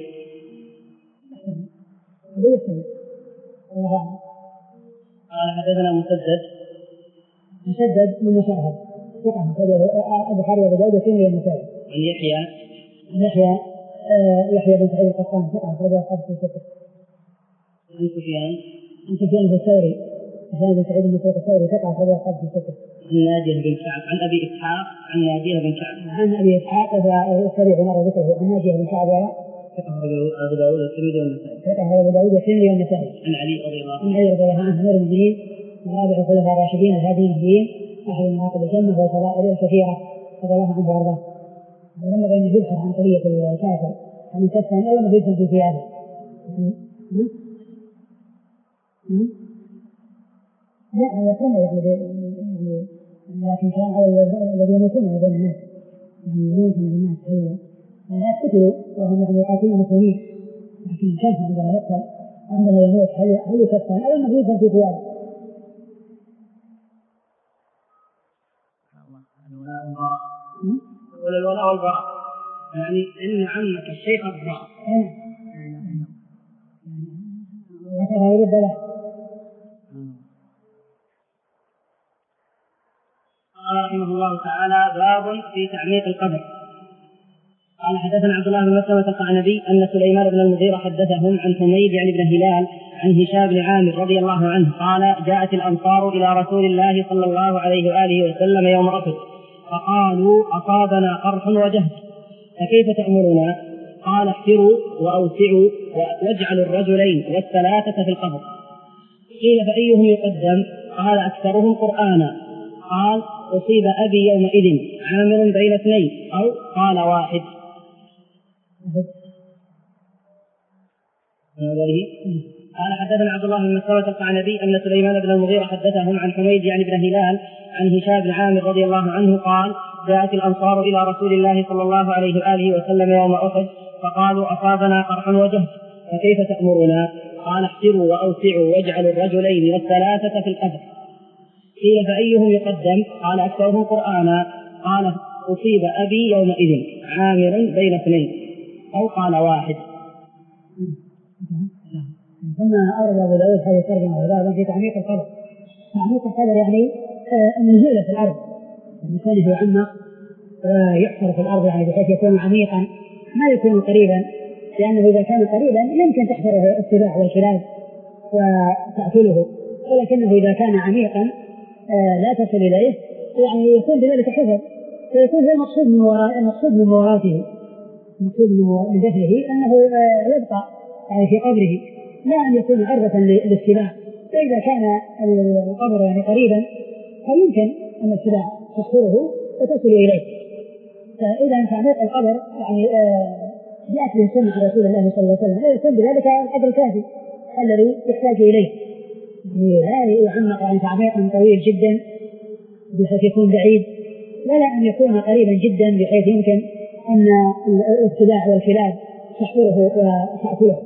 قال حدثنا مسدد مسدد من مشاهد ثقة البخاري وابو داود والترمذي والنسائي. عن يحيى يحيى يحيى بن سعيد القطان ثقة أخرجه أصحاب الكتب. عن سفيان عن سفيان الثوري سفيان بن سعيد بن الثوري ثقة أخرجه أصحاب الكتب. عن نادية بن كعب عن أبي إسحاق عن نادية بن كعب عن أبي إسحاق السريع مر ذكره عن نادية بن كعب ثقة أبو داود والترمذي والنسائي. ثقة أبو داود والترمذي والنسائي. عن علي رضي الله عنه عن علي رضي الله عنه أمير المؤمنين ورابع الخلفاء الراشدين الهادين المهديين أحد مناقب الجنة والفضائل الكثيرة رضي الله عنه وأرضاه. ينبغي أن يبحث عن قضية الكافر عن يكفن أو أنه يدفن في ثيابه. لا يكفن يعني لكن كان على الذي يموتون بين الناس يعني يموتون بالناس الناس قتلوا وهم يعني يقاتلون المسلمين لكن الكافر عندما يقتل عندما يموت هل هل يكفن أو أنه يدفن في ثيابه؟ الولاء والبراء ولا الولاء والبراء يعني إن عمك الشيخ الضاء وترى يرد له. قال رحمه الله تعالى باب في تعميق القبر. قال حدثنا عبد الله بن مسلمة القعنبي أن سليمان بن المغيرة حدثهم عن حميد يعني بن هلال عن هشام بن عامر رضي الله عنه قال جاءت الأنصار إلى رسول الله صلى الله عليه وآله وسلم يوم أحد فقالوا أصابنا قرح وجهد فكيف تأمرنا؟ قال احفروا وأوسعوا واجعلوا الرجلين والثلاثة في القبر. قيل فأيهم يقدم؟ قال أكثرهم قرآنا. قال أصيب أبي يومئذ عامر بين اثنين أو قال واحد. قال حدثنا عبد الله بن مسلمة القعنبي أن سليمان بن المغيرة حدثهم عن حميد يعني بن هلال عن هشام بن عامر رضي الله عنه قال جاءت الأنصار إلى رسول الله صلى الله عليه وآله وسلم يوم أحد فقالوا أصابنا قرح وجهد فكيف تأمرنا؟ قال احفروا وأوسعوا واجعلوا الرجلين والثلاثة في القبر. قيل فأيهم يقدم؟ قال أكثرهم قرآنا. قال أصيب أبي يومئذ عامر بين اثنين أو قال واحد. ثم أورد أبو داود هذه الترجمة باب في تعميق القبر. تعميق القبر يعني النزول في الأرض يعني كونه يعمق ويحفر في الأرض يعني بحيث يكون عميقا ما يكون قريبا لأنه إذا كان قريبا يمكن تحفره السباع والكلاب وتأكله ولكنه إذا كان عميقا لا تصل إليه يعني يكون بذلك حفر فيكون هو المقصود من وراء المقصود من وراءه المقصود من دفنه أنه يبقى يعني في قبره لا أن يكون عرضة للسباع. فإذا كان القبر يعني قريبا فيمكن أن السباع تحفره وتصل إليه. فإذا تعميق القبر يعني جاءت به سنة عن رسول الله صلى الله عليه وسلم لا يكون بذلك القدر الكافي الذي يحتاج إليه لا يعمق عن تعميق طويل جدا بحيث يكون بعيد ولا أن يكون قريبا جدا بحيث يمكن أن السباع والكلاب تحفره وتأكله.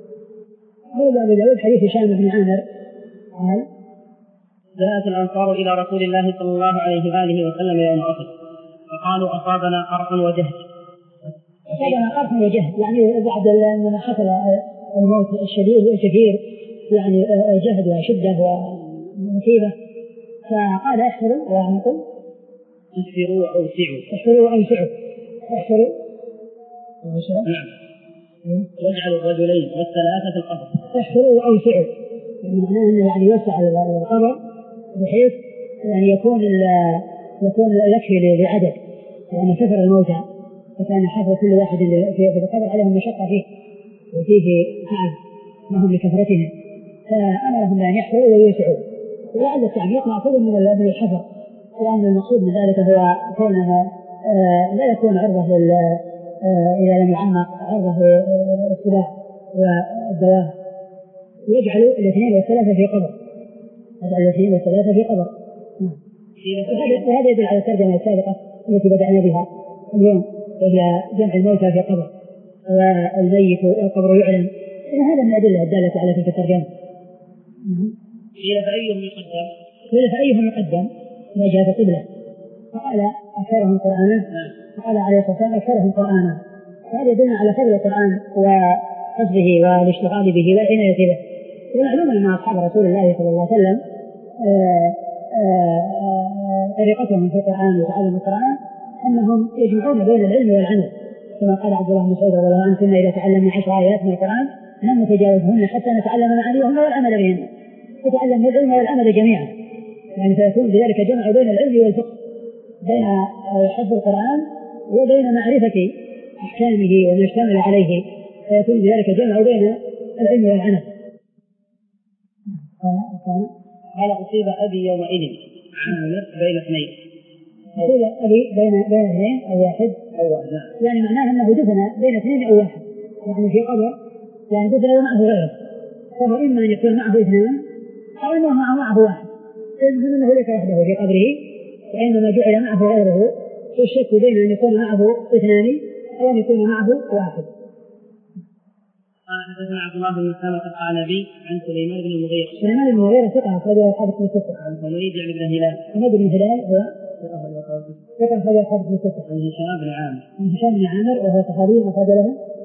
قال أبو داود حديث هشام بن عامر قال جاءت الأنصار إلى رسول الله صلى الله عليه وآله وسلم يوم أحد فقالوا أصابنا قرح وجهد. أصابنا قرح وجهد يعني بعد أن حصل الموت الشديد الكثير يعني جهد وشدة ومصيبة فقال احفروا وأعمقوا احفروا وأوسعوا احفروا وأوسعوا احفروا نعم واجعلوا الرجلين والثلاثة في القبر. احفروا وأوسعوا يعني معناه أنه يعني يوسع القبر بحيث يعني يكون يكون يكفي لعدد لأن كثر الموتى فكان حفر كل واحد في القبر عليهم مشقة فيه وفيه تعب لهم لكثرتهم فأمرهم أن يحفروا ويوسعوا. ولعل التعميق مأخوذ من الحفر لأن المقصود من ذلك هو كونه لا يكون عرضة إذا لم يعمق عرضة للسباع والدواب. ويجعلوا الاثنين والثلاثة في قبر يجعلوا الاثنين والثلاثة في قبر. وهذا يدل على الترجمة السابقة التي بدأنا بها اليوم وهي جمع الموتى في قبر والميت والقبر يعلم، هذا من الأدلة الدالة على تلك الترجمة. قيل فأيهم يقدم؟ قيل فأيهم يقدم إلى جهة القبلة، فقال أكثرهم قرآنا، فقال عليه الصلاة والسلام أكثرهم قرآنا، وهذا يدل على فضل القرآن وحفظه والاشتغال به والعناية به. ومعلوم أن أصحاب رسول الله صلى الله عليه وسلم طريقتهم في القرآن وتعلم القرآن أنهم يجمعون بين العلم والعمل، كما قال عبد الله بن مسعود رضي الله عنه: كنا إذا تعلمنا عشر آيات من القرآن لم نتجاوزهن حتى نتعلم معانيهن والعمل بهن، نتعلم العلم والعمل جميعا، يعني فيكون بذلك جمع بين العلم والفقه، بين حفظ القرآن وبين معرفة أحكامه وما اشتمل عليه، فيكون بذلك جمع بين العلم والعمل. قال أصيب أبي يومئذ عامر بين اثنين. أصيب أبي بين بين اثنين أو واحد أو واحد، يعني معناه أنه دفن بين اثنين أو واحد، يعني في قبر يعني دفن ومعه غيره، فهو إما أن يكون معه اثنان أو أنه معه معه واحد، المهم أنه ليس وحده في قبره، وإنما جعل معه غيره، والشك بين أن يكون معه اثنان أو أن يكون معه واحد. قال حدثنا عبد الله بن مسلمة القعنبي عن سليمان بن المغيرة. سليمان بن المغيرة ثقة أخرجه أصحاب الكتب الستة. عن حميد بن هلال. حميد بن هلال هو ثقة أخرجه أصحاب الكتب الستة. عن هشام بن عامر. عن هشام بن عامر وهو صحابي أخرج له